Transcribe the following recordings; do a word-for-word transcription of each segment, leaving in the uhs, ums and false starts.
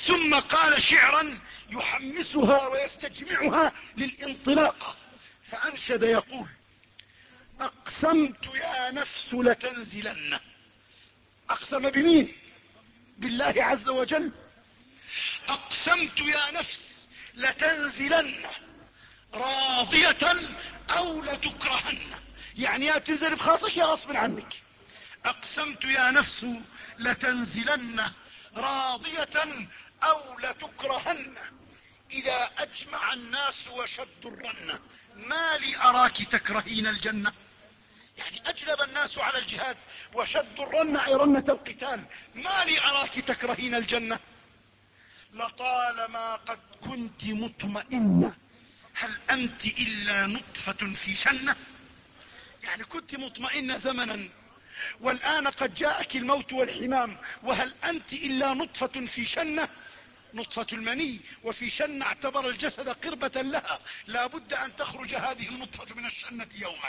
ثم قال شعرا يحمسها ويستجمعها للانطلاق، فأنشد يقول: أقسمت يا نفس لتنزلن. أقسم بمين؟ بالله عز وجل. أقسمت يا نفس لتنزلن راضية أو لتكرهن، يعني يا تنزل بخاطرك يا غصب عنك. أقسمت يا نفس لتنزلن راضية أو لتكرهن، إذا أجمع الناس وشدوا الرنة ما لي أراك تكرهين الجنة. يعني أجلب الناس على الجهاد وشدوا الرنة أي رنة القتال، ما لي أراك تكرهين الجنة. لطالما قد كنت مطمئنة هل أنت إلا نطفة في شنة. يعني كنت مطمئنة زمنا والآن قد جاءك الموت والحمام، وهل أنت إلا نطفة في شنة. نطفة المني، وفي شنة اعتبر الجسد قربة لها، لا بد أن تخرج هذه النطفة من الشنة يوما.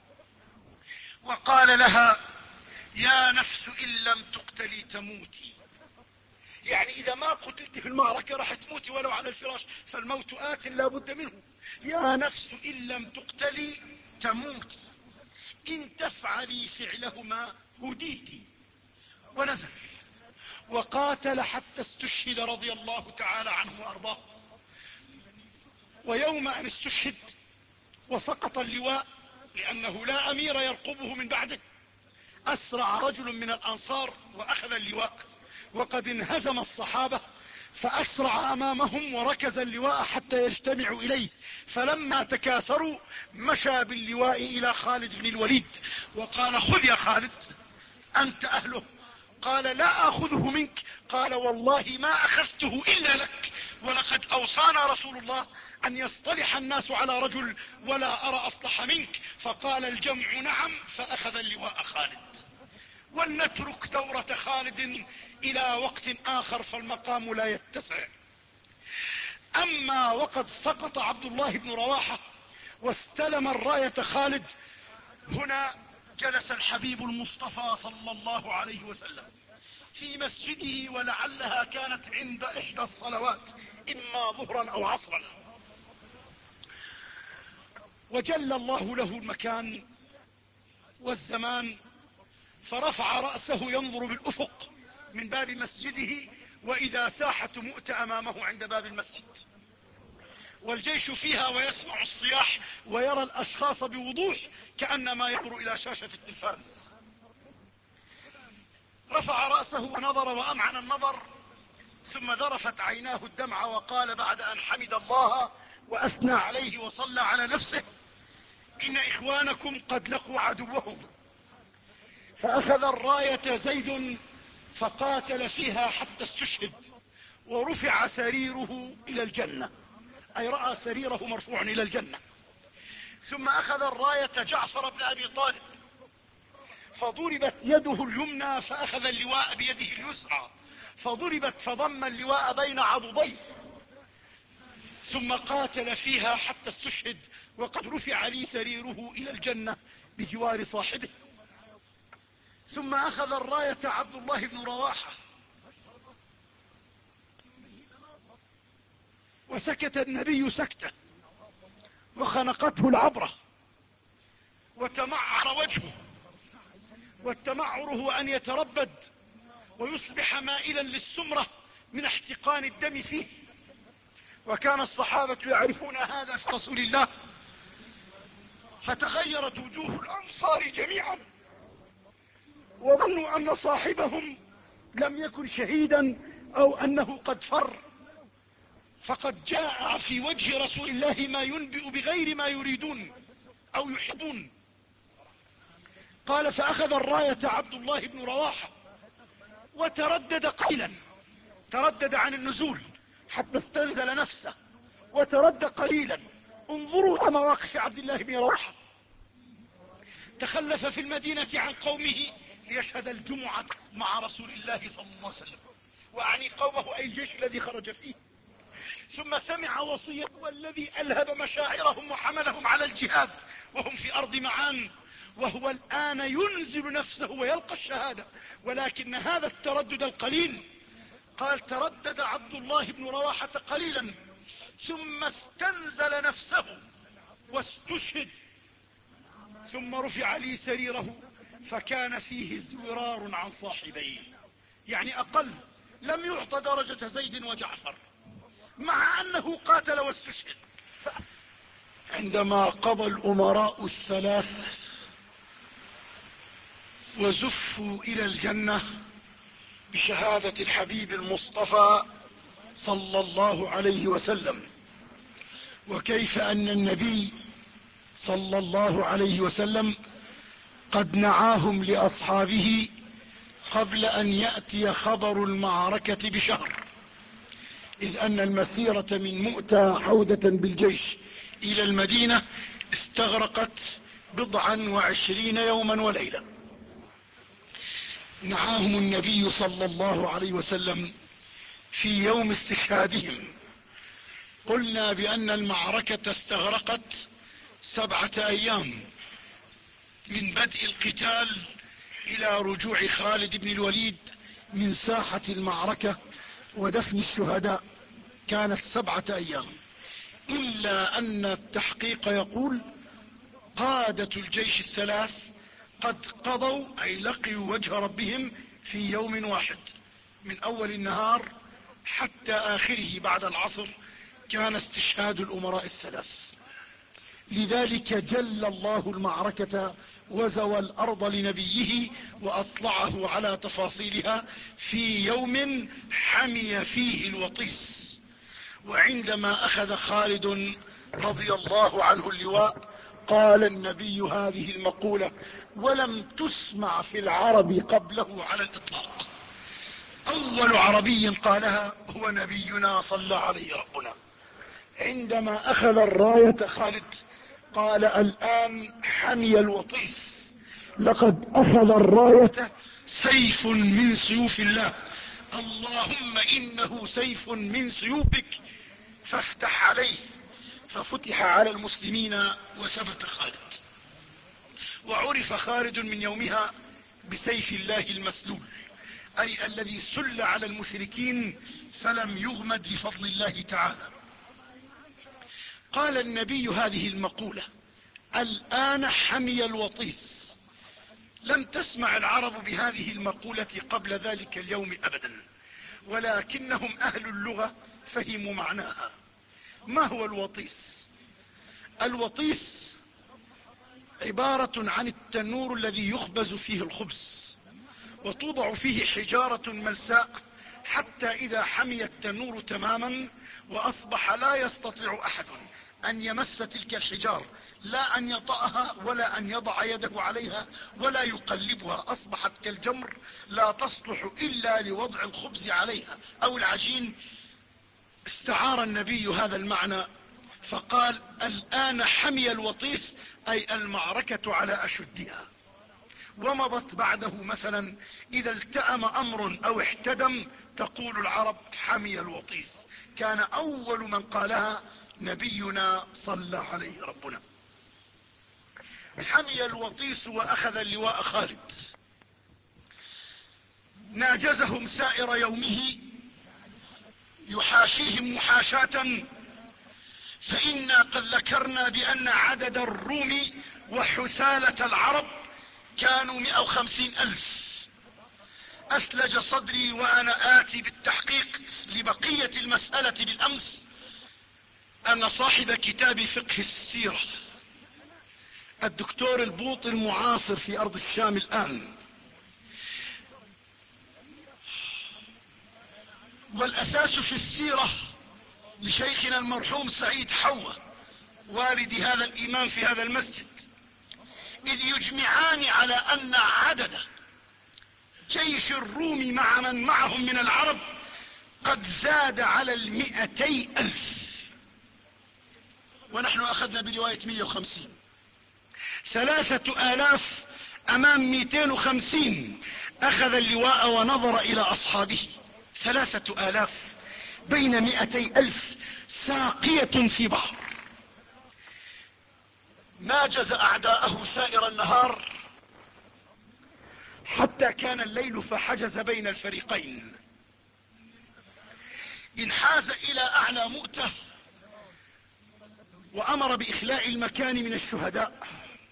وقال لها: يا نفس إن لم تقتلي تموتي. يعني إذا ما قتلت في المعركة راح تموتي ولو على الفراش، فالموت آت لا بد منه. يا نفس إن لم تقتلي تموتي، إن تفعلي فعلهما هديتي. ونزل وقاتل حتى استشهد رضي الله تعالى عنه وأرضاه. ويوم أن استشهد وسقط اللواء، لأنه لا أمير يرقبه من بعده، أسرع رجل من الأنصار وأخذ اللواء، وقد انهزم الصحابة، فأسرع أمامهم وركز اللواء حتى يجتمعوا إليه. فلما تكاثروا مشى باللواء إلى خالد بن الوليد وقال: خذ يا خالد أنت أهله. قال: لا أخذه منك. قال: والله ما أخذته إلا لك، ولقد أوصانا رسول الله أن يصطلح الناس على رجل ولا أرى أصلح منك. فقال الجمع: نعم. فأخذ اللواء خالد. ولنترك دورة خالد إلى وقت آخر، فالمقام لا يتسع. أما وقد سقط عبد الله بن رواحة واستلم الراية خالد، هنا جلس الحبيب المصطفى صلى الله عليه وسلم في مسجده، ولعلها كانت عند إحدى الصلوات، إما ظهرا أو عصرا، وجل الله له المكان والزمان، فرفع رأسه ينظر بالأفق من باب مسجده، وإذا ساحة مؤتة أمامه عند باب المسجد، والجيش فيها، ويسمع الصياح ويرى الأشخاص بوضوح كأنما ينظر إلى شاشة التلفاز. رفع رأسه ونظر وأمعن النظر، ثم ذرفت عيناه الدمع، وقال بعد أن حمد الله وأثنى عليه وصلى على نفسه: إن إخوانكم قد لقوا عدوهم. فأخذ الراية زيد فقاتل فيها حتى استشهد، ورفع سريره إلى الجنة، أي رأى سريره مرفوع إلى الجنة. ثم أخذ الراية جعفر بن أبي طالب، فضربت يده اليمنى فأخذ اللواء بيده اليسرى، فضربت فضم اللواء بين عضديه، ثم قاتل فيها حتى استشهد، وقد رفع لي سريره إلى الجنة بجوار صاحبه. ثم أخذ الراية عبد الله بن رواحة، وسكت النبي سكتة وخنقته العبرة وتمعر وجهه، والتمعر هو أن يتربد ويصبح مائلا للسمرة من احتقان الدم فيه، وكان الصحابة يعرفون هذا في رسول الله، فتغيرت وجوه الأنصار جميعا، وظنوا أن صاحبهم لم يكن شهيدا أو أنه قد فر، فقد جاء في وجه رسول الله ما ينبئ بغير ما يريدون أو يحبون. قال: فأخذ الراية عبد الله بن رواحة وتردد قليلا، تردد عن النزول حتى استنزل نفسه، وتردد قليلا. انظروا إلى مواقف عبد الله بن رواحة، تخلف في المدينة عن قومه ليشهد الجمعة مع رسول الله صلى الله عليه وسلم، وأعني قومه أي الجيش الذي خرج فيه. ثم سمع وصية والذي ألهب مشاعرهم وحملهم على الجهاد وهم في أرض معان، وهو الآن ينزل نفسه ويلقى الشهادة، ولكن هذا التردد القليل قال تردد عبد الله بن رواحة قليلا ثم استنزل نفسه واستشهد، ثم رفع لي سريره فكان فيه زرار عن صاحبيه، يعني اقل، لم يعط درجة زيد وجعفر مع انه قاتل واستشهد. عندما قضى الامراء الثلاث وزفوا الى الجنة بشهادة الحبيب المصطفى صلى الله عليه وسلم، وكيف ان النبي صلى الله عليه وسلم قد نعاهم لاصحابه قبل ان يأتي خبر المعركة بشهر، اذ ان المسيرة من مؤتة عودة بالجيش الى المدينة استغرقت بضعا وعشرين يوما وليلة. نعاهم النبي صلى الله عليه وسلم في يوم استشهادهم. قلنا بان المعركة استغرقت سبعة ايام من بدء القتال الى رجوع خالد بن الوليد من ساحة المعركة ودفن الشهداء، كانت سبعة ايام، الا ان التحقيق يقول قادة الجيش الثلاث قد قضوا اي لقيوا وجه ربهم في يوم واحد، من اول النهار حتى اخره بعد العصر كان استشهاد الامراء الثلاث. لذلك جل الله المعركة وزوى الارض لنبيه واطلعه على تفاصيلها في يوم حمي فيه الوطيس. وعندما اخذ خالد رضي الله عنه اللواء قال النبي هذه المقولة ولم تسمع في العرب قبله على الاطلاق، اول عربي قالها هو نبينا صلى عليه ربنا. عندما اخذ الراية خالد قال الان حمي الوطيس، لقد اخذ الراية سيف من سيوف الله، اللهم انه سيف من سيوفك فافتح عليه. ففتح على المسلمين وثبت خالد، وعرف خالد من يومها بسيف الله المسلول، اي الذي سل على المشركين فلم يغمد بفضل الله تعالى. قال النبي هذه المقولة الان حمي الوطيس، لم تسمع العرب بهذه المقولة قبل ذلك اليوم ابدا، ولكنهم اهل اللغة فهموا معناها. ما هو الوطيس؟ الوطيس عبارة عن التنور الذي يخبز فيه الخبز، وتوضع فيه حجارة ملساء حتى اذا حمي التنور تماما واصبح لا يستطيع احد ان يمس تلك الحجار، لا ان يطأها ولا ان يضع يده عليها ولا يقلبها، اصبحت كالجمر لا تصلح الا لوضع الخبز عليها او العجين. استعار النبي هذا المعنى فقال الان حمي الوطيس، اي المعركة على اشدها. ومضت بعده مثلا اذا التأم امر او احتدم تقول العرب حمي الوطيس، كان اول من قالها نبينا صلى عليه ربنا. حمي الوطيس واخذ اللواء خالد، ناجزهم سائر يومه يحاشيهم محاشاة، فإنا قد ذكرنا بأن عدد الروم وحثالة العرب كانوا مئة وخمسين ألف. أثلج صدري وأنا آتي بالتحقيق لبقية المسألة بالأمس أن صاحب كتاب فقه السيرة الدكتور البوطي المعاصر في أرض الشام الآن، والأساس في السيرة لشيخنا المرحوم سعيد حوة والد هذا الإمام في هذا المسجد، إذ يجمعان على أن عدد جيش الروم مع من معهم من العرب قد زاد على المئتي ألف، ونحن أخذنا برواية مئة وخمسين. ثلاثة آلاف أمام مئتين وخمسين. أخذ اللواء ونظر إلى أصحابه، ثلاثة آلاف بين مئتي ألف ساقية في بحر. ناجز أعداءه سائر النهار حتى كان الليل فحجز بين الفريقين. انحاز الى اعلى مؤتة وامر باخلاء المكان من الشهداء،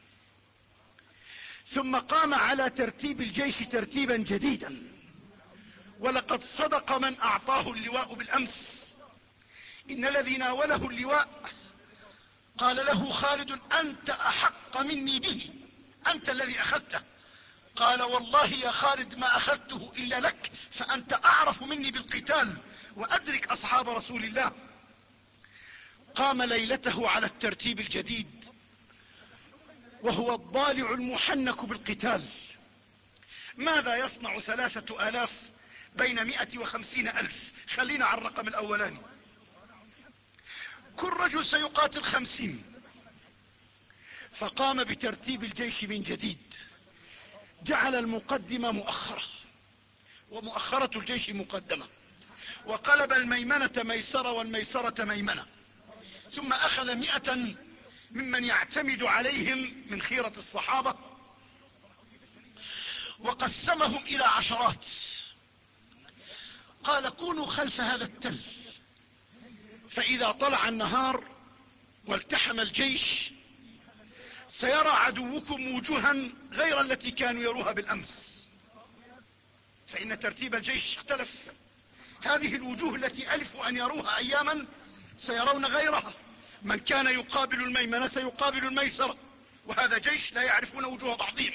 ثم قام على ترتيب الجيش ترتيبا جديدا. ولقد صدق من اعطاه اللواء بالامس، ان الذي ناوله اللواء قال له خالد: انت احق مني به، انت الذي اخذته. قال: والله يا خالد ما اخذته الا لك، فانت اعرف مني بالقتال وادرك اصحاب رسول الله. قام ليلته على الترتيب الجديد وهو الضالع المحنك بالقتال. ماذا يصنع ثلاثة الاف بين مئة وخمسين الف؟ خلينا على الرقم الاولاني. كل رجل سيقاتل خمسين. فقام بترتيب الجيش من جديد، جعل المقدمة مؤخرة ومؤخرة الجيش مقدمة، وقلب الميمنة ميسرة والميسرة ميمنة، ثم اخذ مئة ممن يعتمد عليهم من خيرة الصحابة وقسمهم الى عشرات. قال: كونوا خلف هذا التل، فاذا طلع النهار والتحم الجيش سيرى عدوكم وجوها غير التي كانوا يروها بالامس، فان ترتيب الجيش اختلف. هذه الوجوه التي الفوا ان يروها اياما سيرون غيرها. من كان يقابل الميمنة سيقابل الميسرة، وهذا جيش لا يعرفون وجوه بعضهم،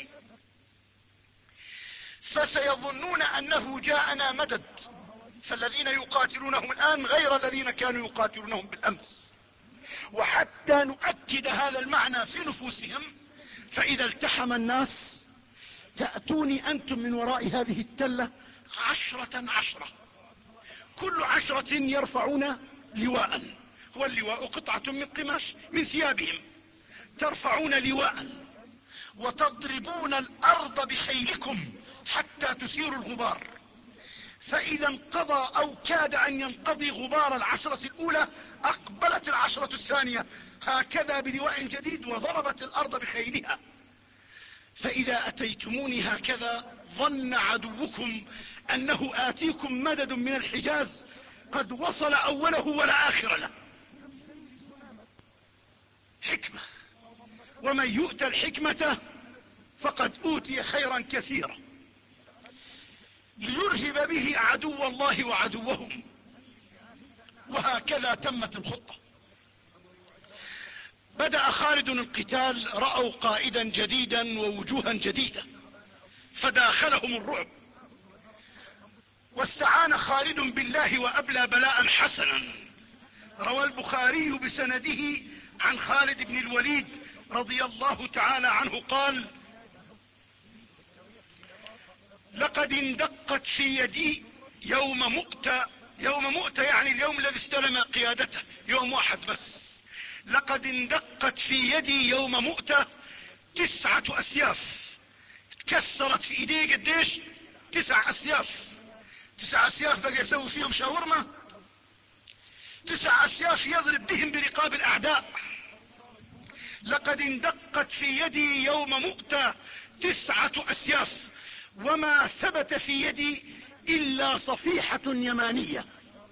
فسيظنون انه جاءنا مدد. فالذين يقاتلونهم الان غير الذين كانوا يقاتلونهم بالامس. وحتى نؤكد هذا المعنى في نفوسهم، فاذا التحم الناس تأتوني انتم من وراء هذه التلة عشرة عشرة، كل عشرة يرفعون لواء، هو اللواء قطعة من قماش من ثيابهم، ترفعون لواء وتضربون الارض بخيلكم حتى تثيروا الغبار. فاذا انقضى او كاد ان ينقضي غبار العشرة الاولى اقبلت العشرة الثانية هكذا بلواء جديد وضربت الارض بخيلها. فاذا اتيتموني هكذا ظن عدوكم انه اتيكم مدد من الحجاز قد وصل اوله ولا اخر له. حكمة، ومن يؤت الحكمة فقد اوتي خيرا كثيرا، ليرهب به عدو الله وعدوهم. وهكذا تمت الخطة. بدأ خالد القتال، رأوا قائدا جديدا ووجوها جديدة فداخلهم الرعب، واستعان خالد بالله وأبلى بلاء حسنا. روى البخاري بسنده عن خالد بن الوليد رضي الله تعالى عنه قال: لقد اندقت في يدي يوم مؤتة، يوم مؤتة يعني اليوم الذي استلم قيادته، يوم واحد بس. لقد اندقت في يدي يوم مؤتة تسعة اسياف، تكسرت في ايدي قديش؟ تسع اسياف. تسع اسياف بقى يسوي فيهم شاورما؟ تسع اسياف يضرب بهم برقاب الاعداء. لقد اندقت في يدي يوم مؤتة تسعة اسياف، وما ثبت في يدي الا صفيحة يمانية.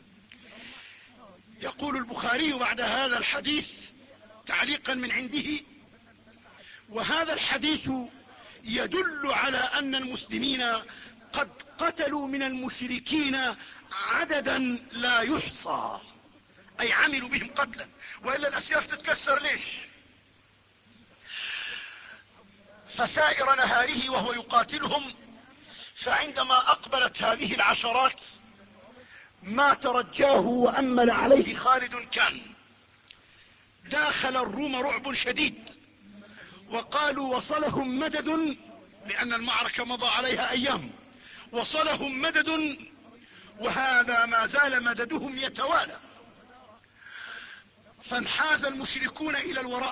يقول البخاري بعد هذا الحديث تعليقا من عنده: وهذا الحديث يدل على ان المسلمين قد قتلوا من المشركين عددا لا يحصى، اي عملوا بهم قتلا، والا الاسياف تتكسر ليش؟ فسائر نهاره وهو يقاتلهم، فعندما اقبلت هذه العشرات ما ترجاه وامل عليه خالد كان. داخل الروم رعب شديد، وقالوا وصلهم مدد، لان المعركة مضى عليها ايام، وصلهم مدد وهذا ما زال مددهم يتوالى. فانحاز المشركون الى الوراء،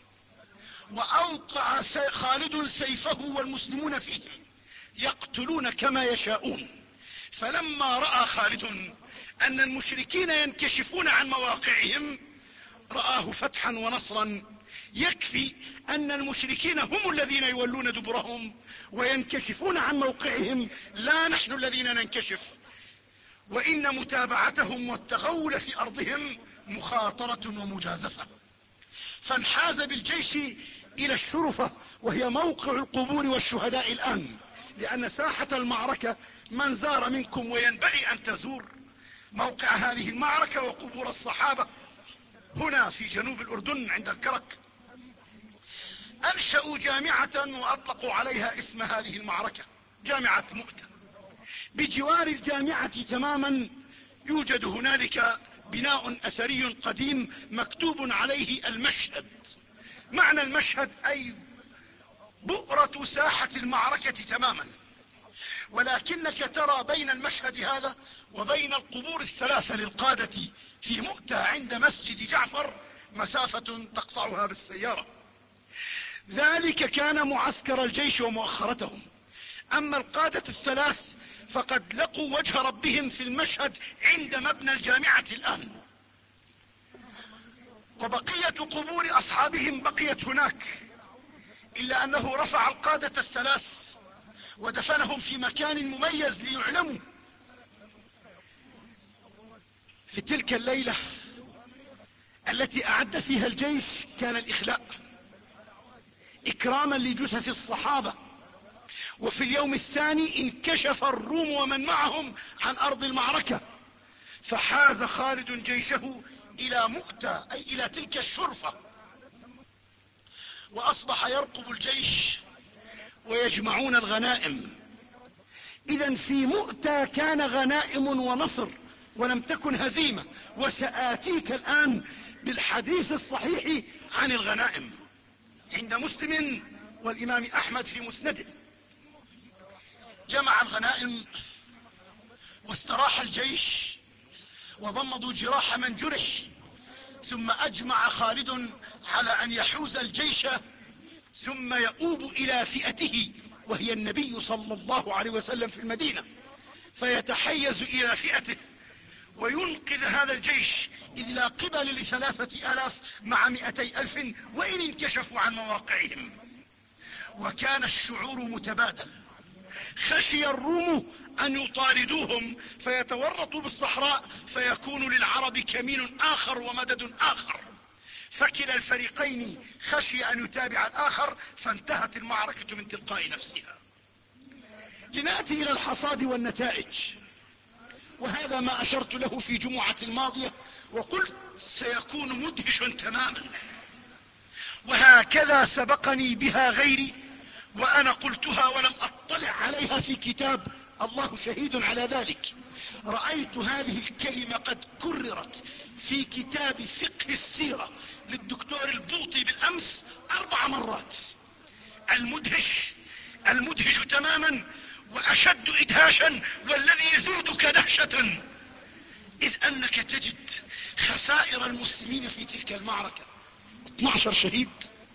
واوقع خالد سيفه والمسلمون فيهم يقتلون كما يشاءون. فلما رأى خالد ان المشركين ينكشفون عن مواقعهم رآه فتحا ونصرا. يكفي ان المشركين هم الذين يولون دبرهم وينكشفون عن موقعهم، لا نحن الذين ننكشف. وإن متابعتهم والتغول في أرضهم مخاطرة ومجازفة. فانحاز بالجيش إلى الشرفة، وهي موقع القبور والشهداء الآن، لأن ساحة المعركة من زار منكم وينبغي أن تزور موقع هذه المعركة وقبور الصحابة هنا في جنوب الأردن عند الكرك. أنشأوا جامعة وأطلقوا عليها اسم هذه المعركة، جامعة مؤتة. بجوار الجامعة تماما يوجد هنالك بناء أثري قديم مكتوب عليه المشهد. معنى المشهد أي بؤرة ساحة المعركة تماما، ولكنك ترى بين المشهد هذا وبين القبور الثلاثة للقادة في مؤتة عند مسجد جعفر مسافة تقطعها بالسيارة. ذلك كان معسكر الجيش ومؤخرتهم. أما القادة الثلاث فقد لقوا وجه ربهم في المشهد عند مبنى الجامعة الآن، وبقية قبور أصحابهم بقيت هناك، إلا أنه رفع القادة الثلاث ودفنهم في مكان مميز ليعلموا. في تلك الليلة التي أعد فيها الجيش كان الإخلاء إكراما لجثث الصحابة. وفي اليوم الثاني انكشف الروم ومن معهم عن أرض المعركة، فحاز خالد جيشه إلى مؤتة أي إلى تلك الشرفة، وأصبح يرقب الجيش ويجمعون الغنائم. إذا في مؤتة كان غنائم ونصر ولم تكن هزيمة، وسآتيك الآن بالحديث الصحيح عن الغنائم عند مسلم والإمام أحمد في مسنده. جمع الغنائم واستراح الجيش وضمدوا جراح من جرح، ثم أجمع خالد على أن يحوز الجيش ثم يؤوب إلى فئته وهي النبي صلى الله عليه وسلم في المدينة، فيتحيز إلى فئته وينقذ هذا الجيش، إذ لا قبل لثلاثة آلاف مع مئتي ألف وإن انكشفوا عن مواقعهم. وكان الشعور متبادل، خشي الروم أن يطاردوهم فيتورطوا بالصحراء فيكون للعرب كمين آخر ومدد آخر، فكلا الفريقين خشي أن يتابع الآخر، فانتهت المعركة من تلقاء نفسها. لنأتي إلى الحصاد والنتائج، وهذا ما أشرت له في جمعة الماضية وقلت سيكون مدهش تماما، وهكذا سبقني بها غيري وأنا قلتها ولم أطلع عليها في كتاب، الله شهيد على ذلك. رأيت هذه الكلمة قد كررت في كتاب فقه السيرة للدكتور البوطي بالأمس أربع مرات. المدهش المدهش تماما وأشد إدهاشا والذي يزيدك دهشة، إذ أنك تجد خسائر المسلمين في تلك المعركة. اثني عشر شهيد،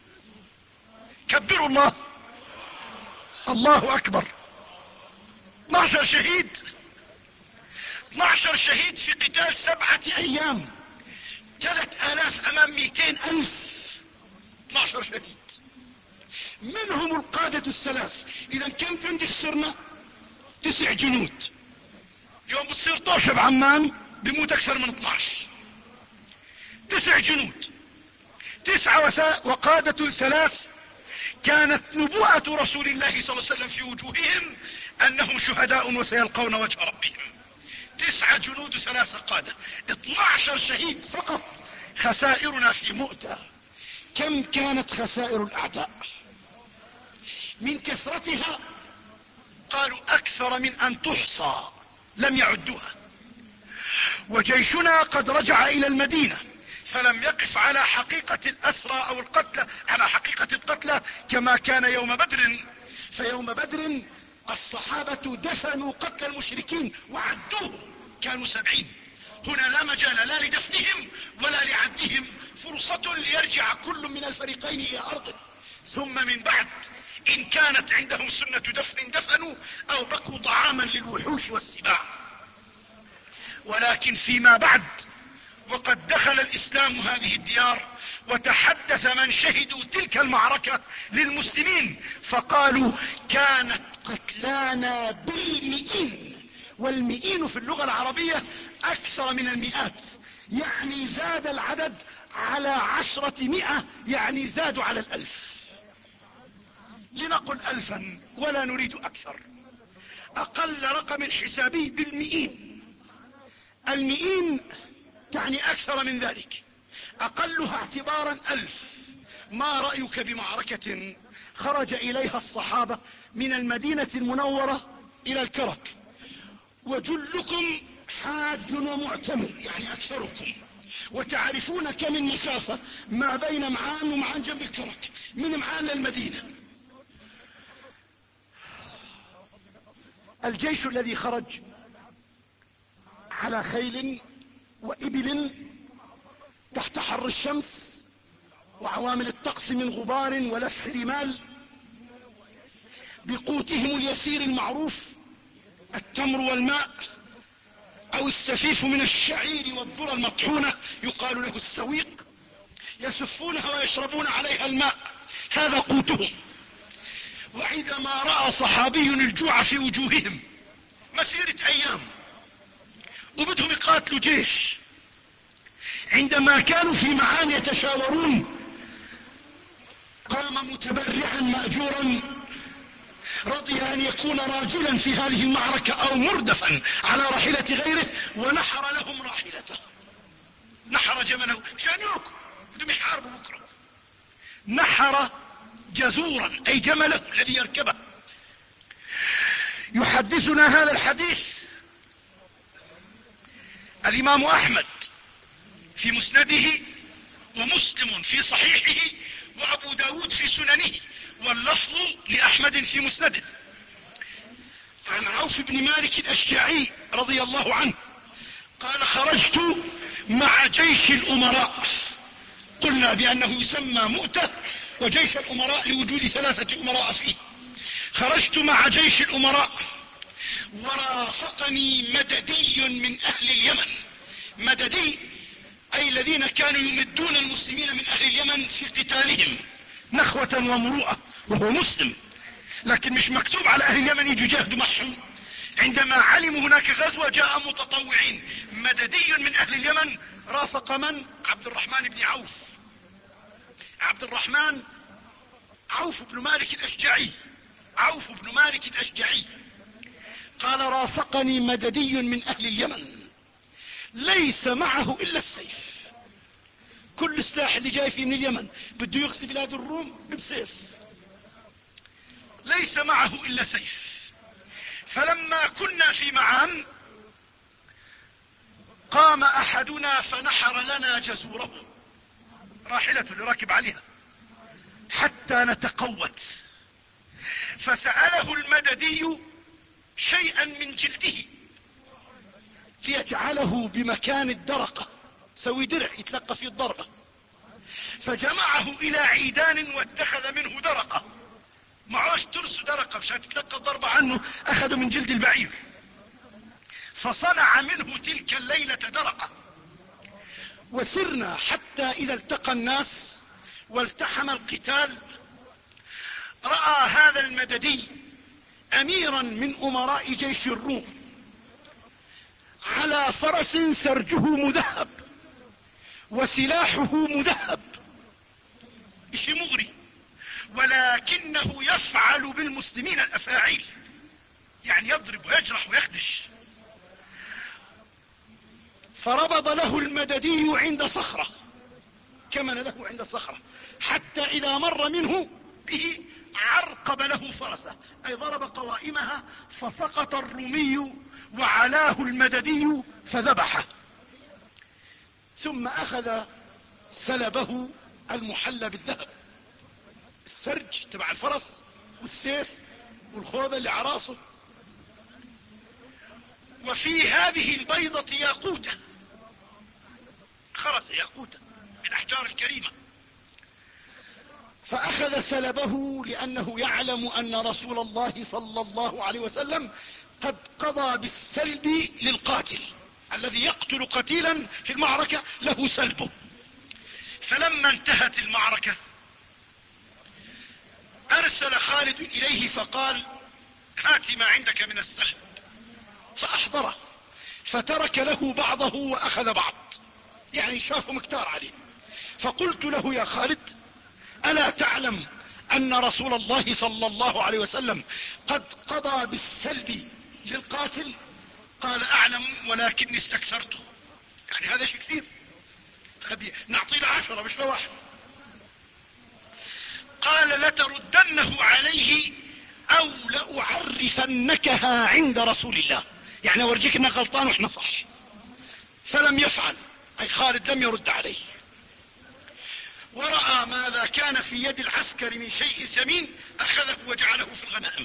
كبروا الله، الله أكبر. اثني عشر شهيد، اثني عشر شهيد في قتال سبعة أيام، ثلاث آلاف أمام مئتين ألف، اثني عشر شهيد منهم القادة الثلاث. إذا كم جندي صرنا؟ تسع جنود. يوم بتصير طوشة بعمان بيموت أكثر من اثني عشر. تسع جنود، تسعة وثا وقادة ثلاث. كانت نبوءة رسول الله صلى الله عليه وسلم في وجوههم أنهم شهداء وسيلقون وجه ربهم. تسعة جنود ثلاثة قادة، اثني عشر شهيد فقط. خسائرنا في مؤتة كم كانت خسائر الأعداء؟ من كثرتها قالوا أكثر من أن تحصى، لم يعدوها. وجيشنا قد رجع إلى المدينة فلم يقف على حقيقة الأسرى أو القتلى، على حقيقة القتلى كما كان يوم بدر. فيوم بدر الصحابة دفنوا قتل المشركين وعدوهم، كانوا سبعين. هنا لا مجال لا لدفنهم ولا لعدهم، فرصة ليرجع كل من الفريقين إلى أرضه. ثم من بعد إن كانت عندهم سنة دفن دفنوا أو بقوا طعاما للوحوش والسباع. ولكن فيما بعد وقد دخل الإسلام هذه الديار وتحدث من شهدوا تلك المعركة للمسلمين فقالوا كانت قتلانا بالمئين والمئين في اللغة العربية أكثر من المئات، يعني زاد العدد على عشرة مئة، يعني زادوا على الألف. لنقل ألفا ولا نريد أكثر. أقل رقم حسابي بالمئين. المئين تعني أكثر من ذلك، أقلها اعتبارا ألف. ما رأيك بمعركة خرج إليها الصحابة من المدينة المنورة إلى الكرك، وجلكم حاج ومعتمر، يعني أكثركم، وتعرفون كم المسافة ما بين معان ومعان جنب الكرك، من معان للمدينة. الجيش الذي خرج على خيل وإبل تحت حر الشمس وعوامل الطقس من غبار ولفح رمال، بقوتهم اليسير المعروف التمر والماء، أو السفيف من الشعير والذرة المطحونة يقال له السويق، يسفونها ويشربون عليها الماء، هذا قوتهم. وعندما رأى صحابي الجوع في وجوههم مسيرة أيام وبدهم يقاتلوا جيش، عندما كانوا في معان يتشاورون قام متبرعا مأجورا، رضي أن يكون راجلا في هذه المعركة أو مردفا على راحلة غيره، ونحر لهم راحلته، نحر جمله عشان يأكل، بدهم يحاربوا بكرة. نحر جزورا أي جمله الذي يركبه. يحدثنا هذا الحديث الإمام أحمد في مسنده، ومسلم في صحيحه، وأبو داود في سننه، واللفظ لأحمد في مسنده، عن عوف بن مالك الأشجعي رضي الله عنه قال: خرجت مع جيش الأمراء. قلنا بأنه يسمى مؤتة وجيش الأمراء لوجود ثلاثة أمراء فيه. خرجت مع جيش الأمراء ورافقني مددي من أهل اليمن. مددي أي الذين كانوا يمدون المسلمين من أهل اليمن في قتالهم نخوة ومروءة، وهو مسلم لكن مش مكتوب على أهل اليمن يجوا يجاهدوا معهم. عندما علموا هناك غزوة جاء متطوعين. مددي من أهل اليمن رافق من؟ عبد الرحمن بن عوف. عبد الرحمن عوف بن مالك الأشجعي، عوف بن مالك الأشجعي قال: رافقني مددي من أهل اليمن ليس معه إلا السيف. كل السلاح اللي جاي فيه من اليمن بده يغزي بلاد الروم بسيف، ليس معه إلا سيف. فلما كنا في معان قام أحدنا فنحر لنا جزوره، راحلته اللي راكب عليها، حتى نتقوت. فسأله المددي شيئا من جلده ليجعله بمكان الدرقة، سوي درع يتلقى فيه الضربة، فجمعه إلى عيدان واتخذ منه درقة. معوش ترس درقة مشان تتلقى الضربة عنه، أخذوا من جلد البعير فصنع منه تلك الليلة درقة. وسرنا حتى إذا التقى الناس والتحم القتال رأى هذا المددي أميرا من أمراء جيش الروم على فرس سرجه مذهب وسلاحه مذهب، شيء مغري، ولكنه يفعل بالمسلمين الأفاعيل، يعني يضرب ويجرح ويخدش. فربض له المددي عند صخرة، كمن له عند صخرة، حتى إذا مر منه به عرقب له فرسه، أي ضرب قوائمها، فسقط الرومي وعلاه المددي فذبحه. ثم أخذ سلبه المحلى بالذهب، السرج تبع الفرس والسيف والخوذة اللي على راسه، وفي هذه البيضة ياقوتة، خرس ياقوتة من الأحجار الكريمة. فأخذ سلبه لأنه يعلم أن رسول الله صلى الله عليه وسلم قد قضى بالسلب للقاتل، الذي يقتل قتيلا في المعركة له سلبه. فلما انتهت المعركة أرسل خالد إليه فقال: هات ما عندك من السلب. فأحضره فترك له بعضه وأخذ بعض، يعني شافه مكتار عليه. فقلت له يا خالد ألا تعلم أن رسول الله صلى الله عليه وسلم قد قضى بالسلب للقاتل؟ قال أعلم ولكني استكثرته. يعني هذا شيء كثير، نعطي له عشرة مش لواحد. قال لتردنه عليه أو لأعرفنكها عند رسول الله، يعني أورجيك إنه غلطان وإحنا صح. فلم يفعل، أي خالد لم يرد عليه. ورأى ماذا كان في يد العسكر من شيء ثمين أخذه وجعله في الغنائم.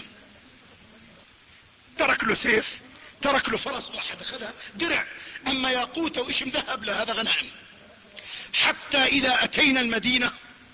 ترك له سيف، ترك له فرس واحد أخذها درع، أما ياقوت وإيش مذهب له هذا غنائم. حتى إذا أتينا المدينة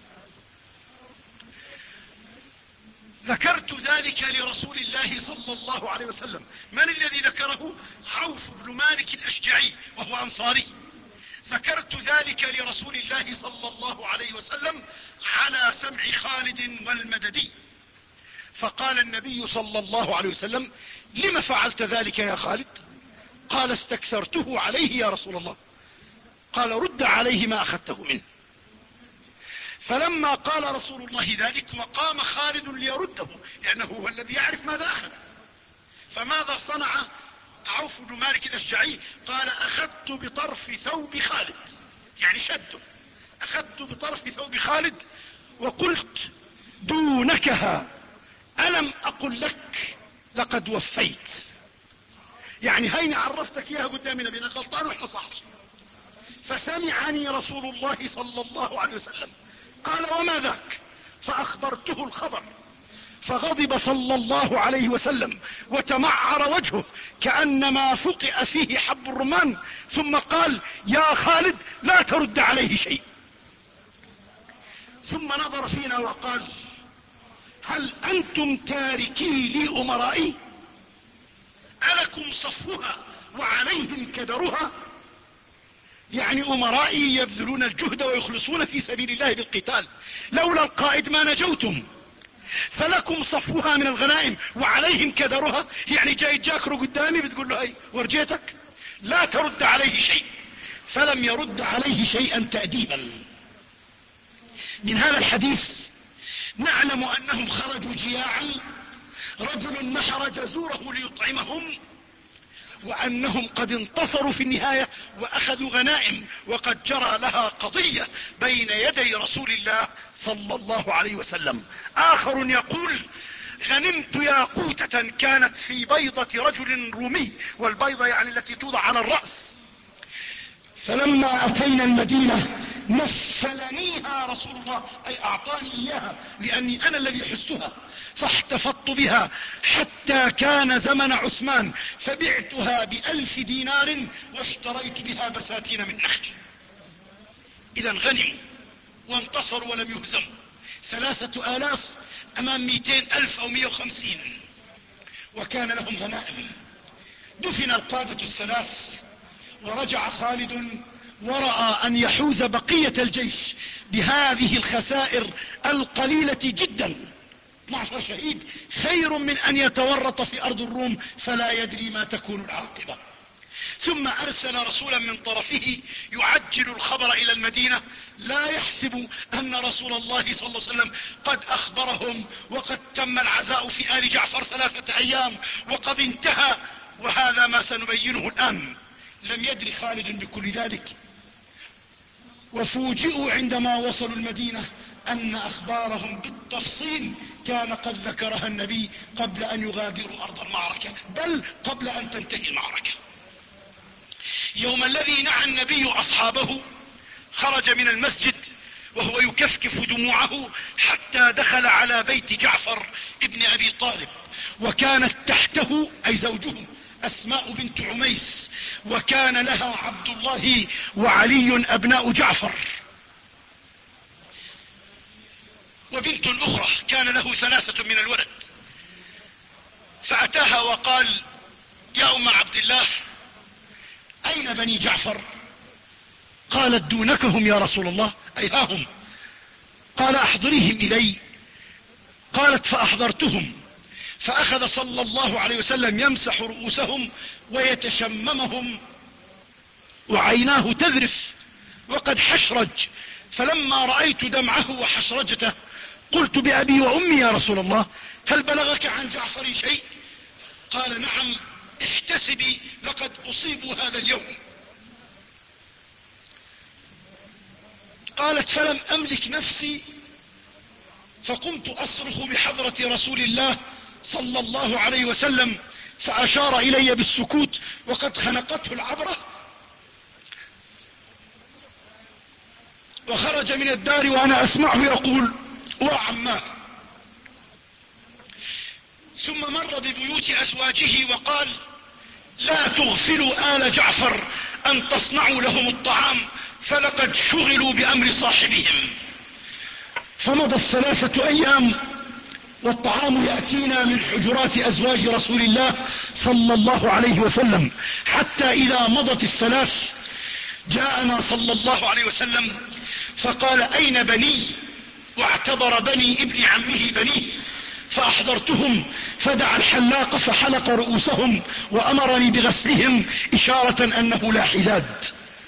ذكرت ذلك لرسول الله صلى الله عليه وسلم. من الذي ذكره؟ عوف بن مالك الأشجعي وهو أنصاري. ذكرت ذلك لرسول الله صلى الله عليه وسلم على سمع خالد والمددي. فقال النبي صلى الله عليه وسلم لم فعلت ذلك يا خالد؟ قال استكثرته عليه يا رسول الله. قال رد عليه ما أخذته منه. فلما قال رسول الله ذلك وقام خالد ليرده لأنه هو الذي يعرف ماذا أخذ، فماذا صنع عوف بن مالك الأشجعي؟ قال أخذت بطرف ثوب خالد، يعني شده، أخذت بطرف ثوب خالد وقلت دونكها ألم أقل لك لقد وفيت، يعني هين عرفتك إياها قدامنا بنا غلطان وإحنا صح. فسمعني رسول الله صلى الله عليه وسلم قال وما ذاك؟ فأخبرته الخبر، فغضب صلى الله عليه وسلم وتمعر وجهه كأنما فقئ فيه حب الرمان، ثم قال يا خالد لا ترد عليه شيء. ثم نظر فينا وقال هل أنتم تاركي لي أمرائي؟ ألكم صفوها وعليهم كدرها؟ يعني أمرائي يبذلون الجهد ويخلصون في سبيل الله بالقتال، لولا القائد ما نجوتم، فلكم صفوها من الغنائم وعليهم كدرها. يعني جاي جاكرو قدامي بتقول له هاي ورجيتك لا ترد عليه شيء. فلم يرد عليه شيئا تأديبا. من هذا الحديث نعلم أنهم خرجوا جياعا، رجل نحر جزوره ليطعمهم، وأنهم قد انتصروا في النهاية وأخذوا غنائم، وقد جرى لها قضية بين يدي رسول الله صلى الله عليه وسلم. آخر يقول غنمت ياقوتة كانت في بيضة رجل رومي، والبيضة يعني التي توضع على الرأس، فلما أتينا المدينة نفلنيها رسول الله، أي أعطاني إياها لأني أنا الذي حزتها، فاحتفظت بها حتى كان زمن عثمان فبعتها بألف دينار واشتريت بها بساتين من نخل. إذا غنموا وانتصروا ولم يهزموا، ثلاثة آلاف أمام مئتين ألف أو مئة وخمسين، وكان لهم غنائم. دفن القادة الثلاث ورجع خالد ورأى أن يحوز بقية الجيش بهذه الخسائر القليلة جدا، اثني عشر شهيد خير من أن يتورط في أرض الروم فلا يدري ما تكون العاقبة. ثم أرسل رسولا من طرفه يعجل الخبر إلى المدينة، لا يحسب أن رسول الله صلى الله عليه وسلم قد أخبرهم وقد تم العزاء في آل جعفر ثلاثة أيام وقد انتهى، وهذا ما سنبينه الآن. لم يدر خالد بكل ذلك، وفوجئوا عندما وصلوا المدينة أن أخبارهم بالتفصيل كان قد ذكرها النبي قبل أن يغادروا أرض المعركة، بل قبل أن تنتهي المعركة. يوم الذي نعى النبي أصحابه خرج من المسجد وهو يكفكف دموعه حتى دخل على بيت جعفر ابن أبي طالب، وكانت تحته أي زوجه أسماء بنت عميس، وكان لها عبد الله وعلي أبناء جعفر، وبنت أخرى كان له ثلاثة من الولد. فأتاها وقال يا أم عبد الله أين بني جعفر؟ قالت دونكهم يا رسول الله، أي ها هم. قال أحضريهم إلي. قالت فأحضرتهم، فأخذ صلى الله عليه وسلم يمسح رؤوسهم ويتشممهم وعيناه تذرف وقد حشرج. فلما رأيت دمعه وحشرجته قلت بأبي وأمي يا رسول الله هل بلغك عن جعفر شيء؟ قال نعم احتسبي لقد أصيبوا هذا اليوم. قالت فلم أملك نفسي فقمت أصرخ بحضرة رسول الله صلى الله عليه وسلم فأشار إلي بالسكوت وقد خنقته العبرة وخرج من الدار وأنا أسمعه يقول وعماه. ثم مر ببيوت أزواجه وقال لا تغفلوا آل جعفر أن تصنعوا لهم الطعام فلقد شغلوا بأمر صاحبهم. فمضى الثلاثة أيام والطعام يأتينا من حجرات أزواج رسول الله صلى الله عليه وسلم، حتى إذا مضت الثلاث جاءنا صلى الله عليه وسلم فقال أين بني؟ واعتبر بني ابن عمه بنيه، فأحضرتهم فدعا الحلاق فحلق رؤوسهم وأمرني بغسلهم إشارة أنه لا حداد،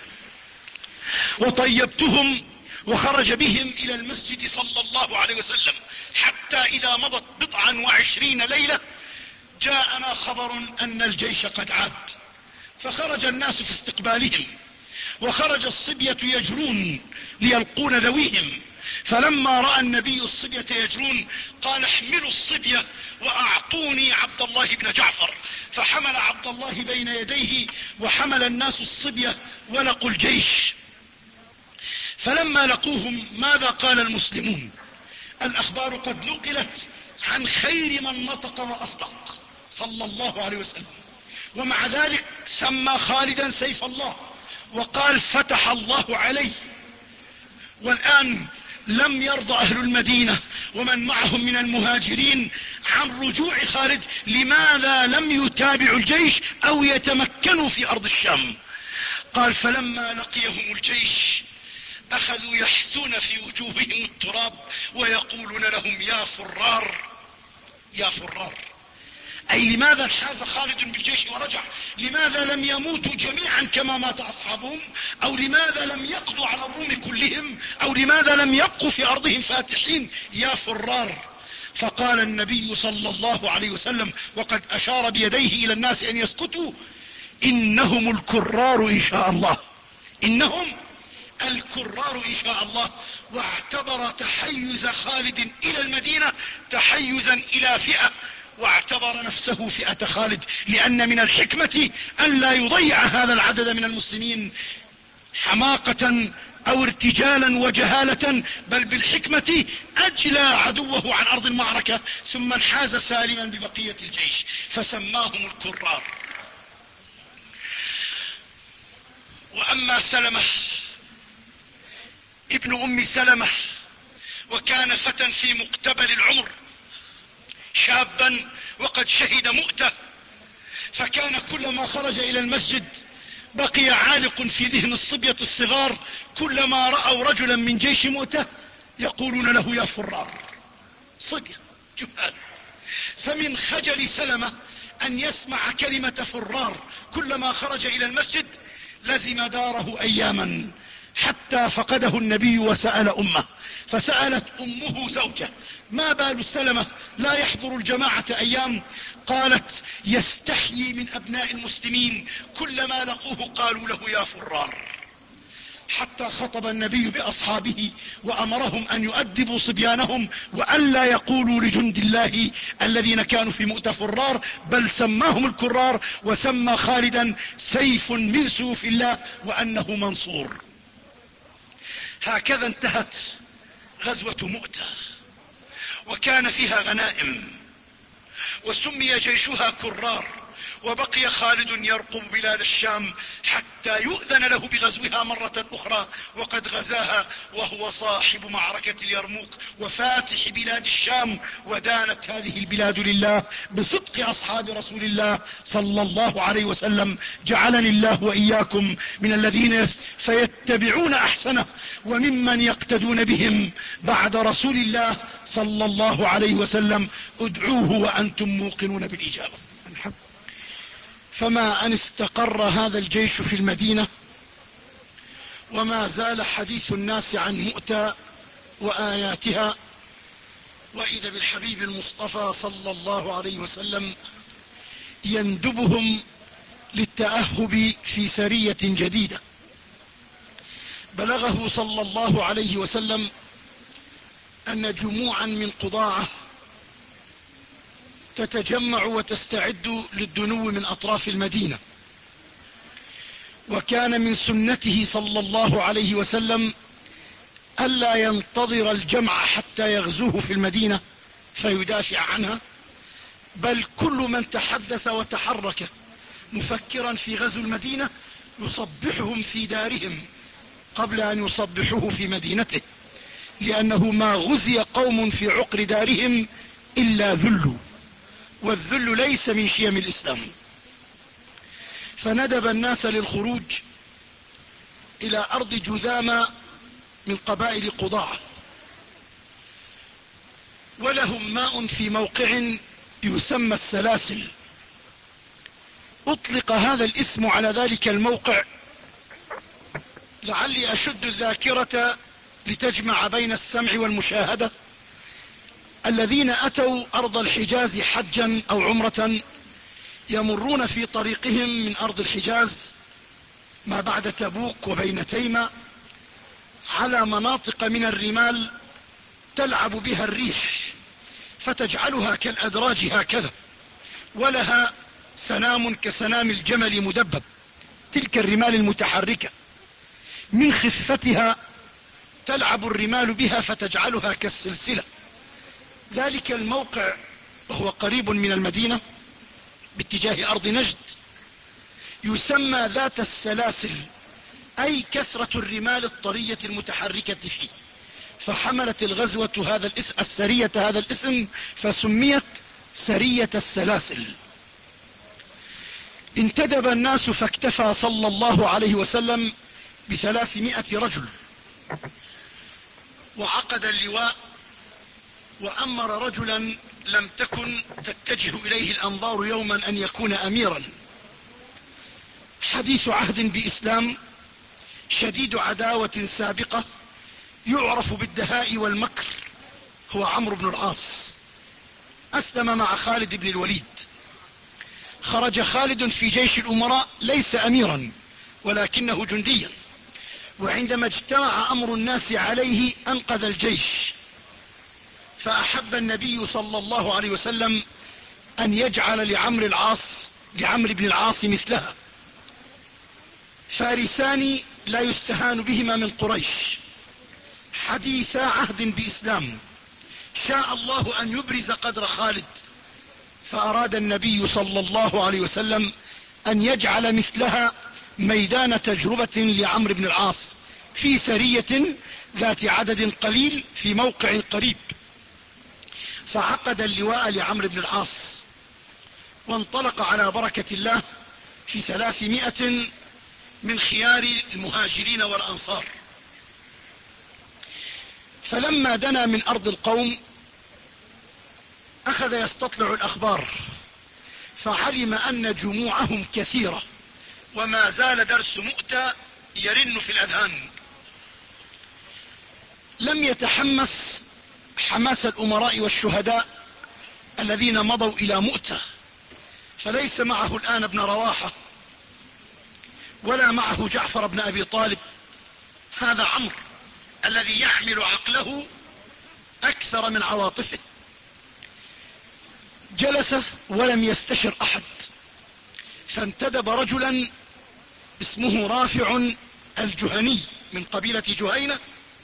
وطيبتهم وخرج بهم إلى المسجد صلى الله عليه وسلم حتى إذا مضت بضعا وعشرين ليلة جاءنا خبر أن الجيش قد عاد، فخرج الناس في استقبالهم وخرج الصبية يجرون ليلقون ذويهم. فلما رأى النبي الصبية يجرون قال احملوا الصبية وأعطوني عبد الله بن جعفر، فحمل عبد الله بين يديه وحمل الناس الصبية ولقوا الجيش. فلما لقوهم ماذا قال المسلمون؟ الأخبار قد نقلت عن خير من نطق وأصدق صلى الله عليه وسلم، ومع ذلك سمى خالدا سيف الله وقال فتح الله عليه. والآن لم يرضى أهل المدينة ومن معهم من المهاجرين عن رجوع خالد، لماذا لم يتابعوا الجيش أو يتمكنوا في أرض الشام؟ قال فلما لقيهم الجيش أخذوا يحثون في وجوههم التراب ويقولون لهم يا فرار يا فرار. أي لماذا انحاز خالد بالجيش ورجع؟ لماذا لم يموتوا جميعا كما مات أصحابهم؟ أو لماذا لم يقضوا على الروم كلهم؟ أو لماذا لم يبقوا في أرضهم فاتحين؟ يا فرار. فقال النبي صلى الله عليه وسلم وقد أشار بيديه إلى الناس أن يسكتوا إنهم الكرار إن شاء الله، إنهم الكرار إن شاء الله. واعتبر تحيز خالد إلى المدينة تحيزا إلى فئة، واعتبر نفسه فئة خالد، لأن من الحكمة أن لا يضيع هذا العدد من المسلمين حماقة أو ارتجالا وجهالة، بل بالحكمة أجلى عدوه عن أرض المعركة ثم انحاز سالما ببقية الجيش، فسماهم الكرار. وأما سلمة ابن أم سلمة وكان فتى في مقتبل العمر شابا وقد شهد مؤتة، فكان كلما خرج إلى المسجد بقي عالق في ذهن الصبية الصغار، كلما رأوا رجلا من جيش مؤتة يقولون له يا فرار، صبية جهال. فمن خجل سلمة أن يسمع كلمة فرار كلما خرج إلى المسجد لزم داره أياما حتى فقده النبي وسأل أمه، فسألت أمه زوجه ما بال سلمة لا يحضر الجماعة أيام؟ قالت يستحيي من أبناء المسلمين كلما لقوه قالوا له يا فرار. حتى خطب النبي بأصحابه وأمرهم أن يؤدبوا صبيانهم وألا يقولوا لجند الله الذين كانوا في مؤتة فرار، بل سماهم الكرار وسمى خالدا سيف من سيوف الله وأنه منصور. هكذا انتهت غزوة مؤتة، وكان فيها غنائم وسمي جيشها كرار، وبقي خالد يرقب بلاد الشام حتى يؤذن له بغزوها مرة أخرى، وقد غزاها وهو صاحب معركة اليرموك وفاتح بلاد الشام. ودانت هذه البلاد لله بصدق أصحاب رسول الله صلى الله عليه وسلم. جعلني الله وإياكم من الذين فيتبعون أحسنه وممن يقتدون بهم بعد رسول الله صلى الله عليه وسلم. ادعوه وأنتم موقنون بالإجابة. فما أن استقر هذا الجيش في المدينة وما زال حديث الناس عن مؤتة وآياتها، وإذا بالحبيب المصطفى صلى الله عليه وسلم يندبهم للتأهب في سرية جديدة. بلغه صلى الله عليه وسلم أن جموعا من قضاعه تتجمع وتستعد للدنو من أطراف المدينة، وكان من سنته صلى الله عليه وسلم ألا ينتظر الجمع حتى يغزوه في المدينة فيدافع عنها، بل كل من تحدث وتحرك مفكرا في غزو المدينة يصبحهم في دارهم قبل أن يصبحوه في مدينته، لأنه ما غزي قوم في عقر دارهم إلا ذلوا، والذل ليس من شيم الإسلام. فندب الناس للخروج إلى أرض جذامى من قبائل قضاعة، ولهم ماء في موقع يسمى السلاسل. أطلق هذا الاسم على ذلك الموقع لعلي أشد الذاكرة لتجمع بين السمع والمشاهدة. الذين أتوا أرض الحجاز حجا أو عمرة يمرون في طريقهم من أرض الحجاز ما بعد تبوك وبين تيمة على مناطق من الرمال تلعب بها الريح فتجعلها كالأدراج هكذا، ولها سنام كسنام الجمل مدبب. تلك الرمال المتحركة من خفتها تلعب الرمال بها فتجعلها كالسلسلة. ذلك الموقع وهو قريب من المدينة باتجاه أرض نجد يسمى ذات السلاسل، أي كثرة الرمال الطرية المتحركة فيه، فحملت الغزوة هذا الاسم السرية هذا الاسم فسميت سرية السلاسل. انتدب الناس فاكتفى صلى الله عليه وسلم بثلاثمائة رجل، وعقد اللواء وأمر رجلا لم تكن تتجه إليه الأنظار يوما أن يكون أميرا، حديث عهد بإسلام، شديد عداوة سابقة، يعرف بالدهاء والمكر، هو عمرو بن العاص. أسلم مع خالد بن الوليد. خرج خالد في جيش الأمراء ليس أميرا ولكنه جنديا، وعندما اجتمع أمر الناس عليه أنقذ الجيش، فأحب النبي صلى الله عليه وسلم أن يجعل لعمرو العاص لعمرو بن العاص مثلها. فارسان لا يستهان بهما من قريش، حديثا عهد بإسلام، شاء الله أن يبرز قدر خالد، فأراد النبي صلى الله عليه وسلم أن يجعل مثلها ميدان تجربة لعمرو بن العاص في سرية ذات عدد قليل في موقع قريب. فعقد اللواء لعمرو بن العاص وانطلق على بركة الله في ثلاثمائة من خيار المهاجرين والأنصار. فلما دنا من أرض القوم أخذ يستطلع الأخبار، فعلم أن جموعهم كثيرة وما زال درس مؤتة يرن في الأذهان. لم يتحمس حماس الأمراء والشهداء الذين مضوا إلى مؤتة، فليس معه الآن ابن رواحة ولا معه جعفر بن أبي طالب، هذا عمرو الذي يحمل عقله أكثر من عواطفه. جلس ولم يستشر أحد، فانتدب رجلا اسمه رافع الجهني من قبيلة جهينة،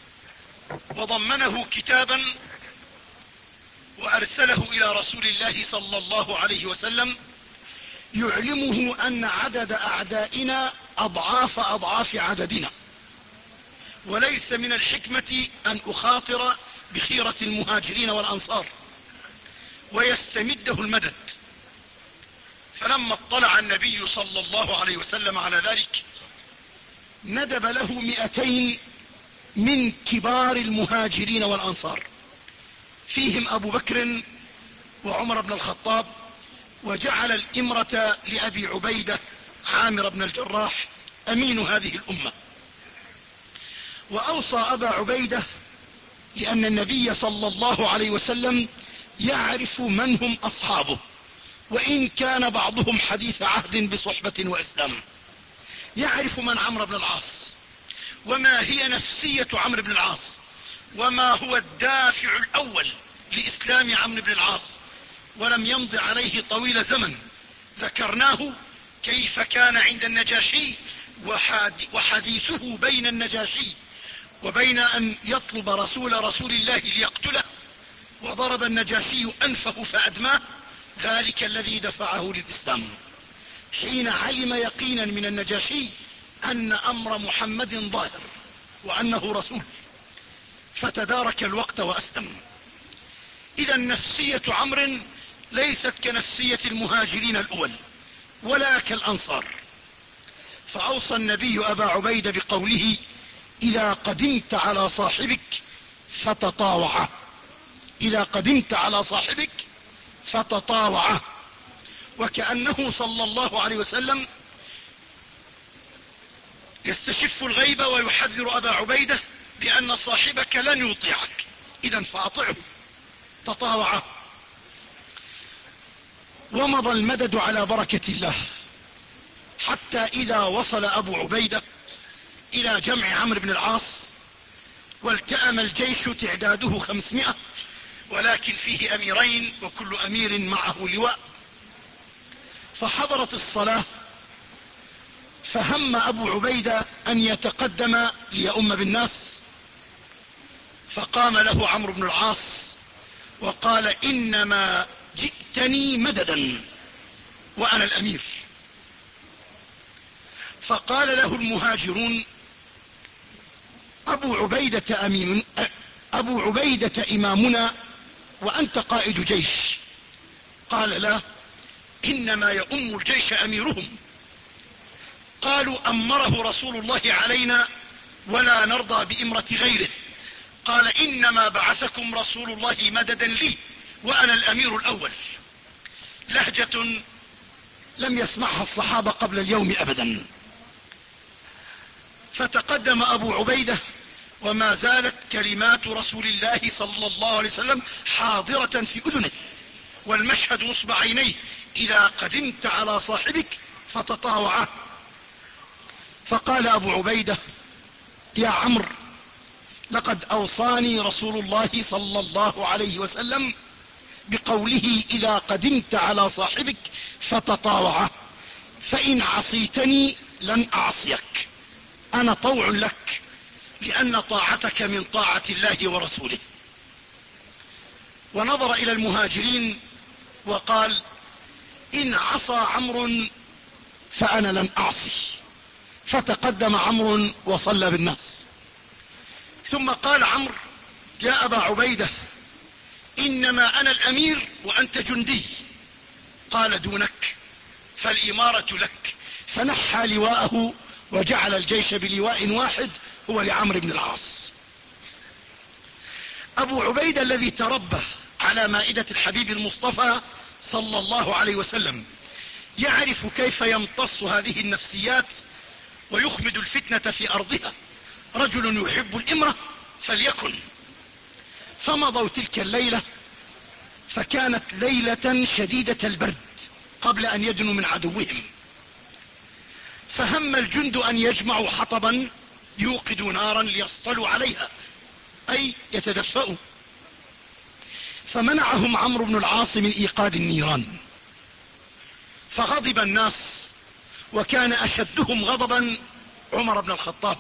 وضمنه كتابا وأرسله إلى رسول الله صلى الله عليه وسلم يعلمه أن عدد أعدائنا أضعاف أضعاف عددنا، وليس من الحكمة أن أخاطر بخيرة المهاجرين والأنصار ويستمده المدد. فلما اطلع النبي صلى الله عليه وسلم على ذلك ندب له مئتين من كبار المهاجرين والأنصار، فيهم أبو بكر وعمر بن الخطاب، وجعل الإمرة لأبي عبيدة عامر بن الجراح أمين هذه الأمة. وأوصى أبا عبيدة لأن النبي صلى الله عليه وسلم يعرف من هم أصحابه، وإن كان بعضهم حديث عهد بصحبة وإسلام. يعرف من عمرو بن العاص، وما هي نفسية عمرو بن العاص، وما هو الدافع الأول لإسلام عمرو بن العاص. ولم يمض عليه طويل زمن ذكرناه كيف كان عند النجاشي وحديثه بين النجاشي وبين أن يطلب رسول رسول الله ليقتله، وضرب النجاشي أنفه فأدماه، ذلك الذي دفعه للإسلام حين علم يقينا من النجاشي أن أمر محمد ظاهر وأنه رسول، فتدارك الوقت وأسلم. إذا نفسية عمرو ليست كنفسية المهاجرين الأول ولا كالأنصار. فأوصى النبي أبا عبيدة بقوله: إذا قدمت على صاحبك فتطاوعه، إذا قدمت على صاحبك فتطاوعه. وكأنه صلى الله عليه وسلم يستشف الغيبة ويحذر أبا عبيدة بأن صاحبك لن يطيعك، إذا فأطعه. تطاوعه. ومضى المدد على بركة الله، حتى إذا وصل أبو عبيدة إلى جمع عمرو بن العاص والتأم الجيش تعداده خمسمائة، ولكن فيه أميرين وكل أمير معه لواء. فحضرت الصلاة، فهم أبو عبيدة أن يتقدم ليؤم بالناس، فقام له عمرو بن العاص وقال: إنما جئتني مددا وأنا الأمير. فقال له المهاجرون: أبو عبيدة أمين أبو عبيدة إمامنا وأنت قائد جيش. قال: لا، إنما يؤم الجيش أميرهم. قالوا: أمره رسول الله علينا ولا نرضى بإمرة غيره. قال: إنما بعثكم رسول الله مددا لي وأنا الأمير الأول. لهجة لم يسمعها الصحابة قبل اليوم أبدا. فتقدم أبو عبيدة وما زالت كلمات رسول الله صلى الله عليه وسلم حاضرة في أذنه والمشهد نصب عينيه: إذا قدمت على صاحبك فتطاوعه. فقال أبو عبيدة: يا عمرو، لقد أوصاني رسول الله صلى الله عليه وسلم بقوله: إذا قدمت على صاحبك فتطاوعه، فإن عصيتني لن أعصيك، أنا طوع لك، لأن طاعتك من طاعة الله ورسوله. ونظر إلى المهاجرين وقال: إن عصى عمرو فأنا لن أعصي. فتقدم عمرو وصلى بالناس. ثم قال عمرو: يا أبا عبيدة، إنما أنا الأمير وأنت جندي. قال: دونك، فالإمارة لك. فنحى لواءه وجعل الجيش بلواء واحد هو لعمرو بن العاص. أبو عبيدة الذي تربى على مائدة الحبيب المصطفى صلى الله عليه وسلم يعرف كيف يمتص هذه النفسيات ويخمد الفتنة في أرضها. رجل يحب الإمرة فليكن. فمضوا تلك الليلة، فكانت ليلة شديدة البرد قبل أن يدنوا من عدوهم. فهم الجند أن يجمعوا حطبا يوقدوا نارا ليصطلوا عليها، أي يتدفئوا. فمنعهم عمرو بن العاص من إيقاد النيران، فغضب الناس، وكان أشدهم غضبا عمر بن الخطاب.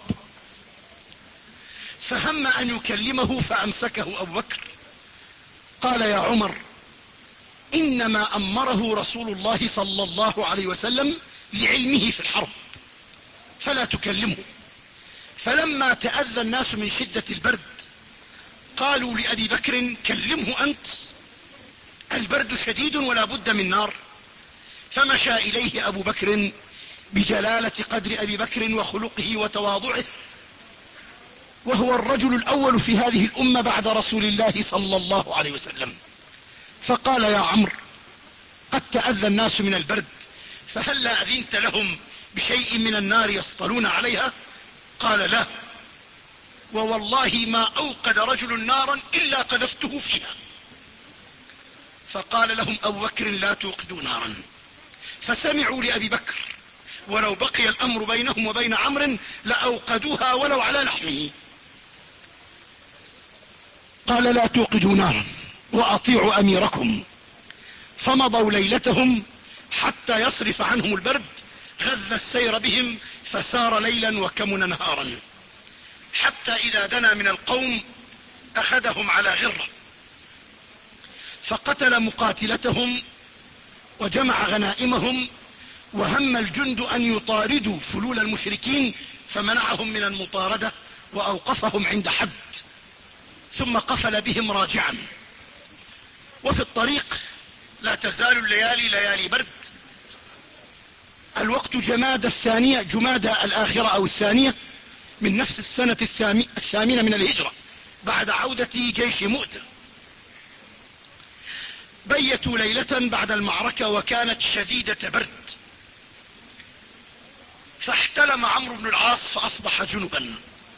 فهم أن يكلمه فأمسكه أبو بكر. قال: يا عمر، إنما أمره رسول الله صلى الله عليه وسلم لعلمه في الحرب، فلا تكلمه. فلما تأذى الناس من شدة البرد قالوا لأبي بكر كلمه أنت، البرد شديد ولا بد من نار. فمشى إليه أبو بكر بجلالة قدر أبي بكر وخلقه وتواضعه، وهو الرجل الأول في هذه الأمة بعد رسول الله صلى الله عليه وسلم، فقال يا عمرو قد تأذى الناس من البرد، فهل لا أذنت لهم بشيء من النار يسطلون عليها؟ قال لا، ووالله ما أوقد رجل نارا إلا قذفته فيها. فقال لهم أبو بكر لا توقدوا نارا، فسمعوا لأبي بكر، ولو بقي الأمر بينهم وبين عمرو لأوقدوها ولو على لحمه. قال لا توقدوا نارا وأطيعوا أميركم. فمضوا ليلتهم حتى يصرف عنهم البرد، غذ السير بهم فسار ليلا وكمن نهارا، حتى إذا دنا من القوم أخذهم على غرة، فقتل مقاتلتهم وجمع غنائمهم، وهم الجند أن يطاردوا فلول المشركين فمنعهم من المطاردة وأوقفهم عند حد، ثم قفل بهم راجعا. وفي الطريق لا تزال الليالي ليالي برد، الوقت جماد الثانية جمادى الآخرة أو الثانية من نفس السنة الثامنة من الهجرة بعد عودة جيش مؤتة. بيتوا ليلة بعد المعركة وكانت شديدة برد، فاحتلم عمرو بن العاص فأصبح جنبا،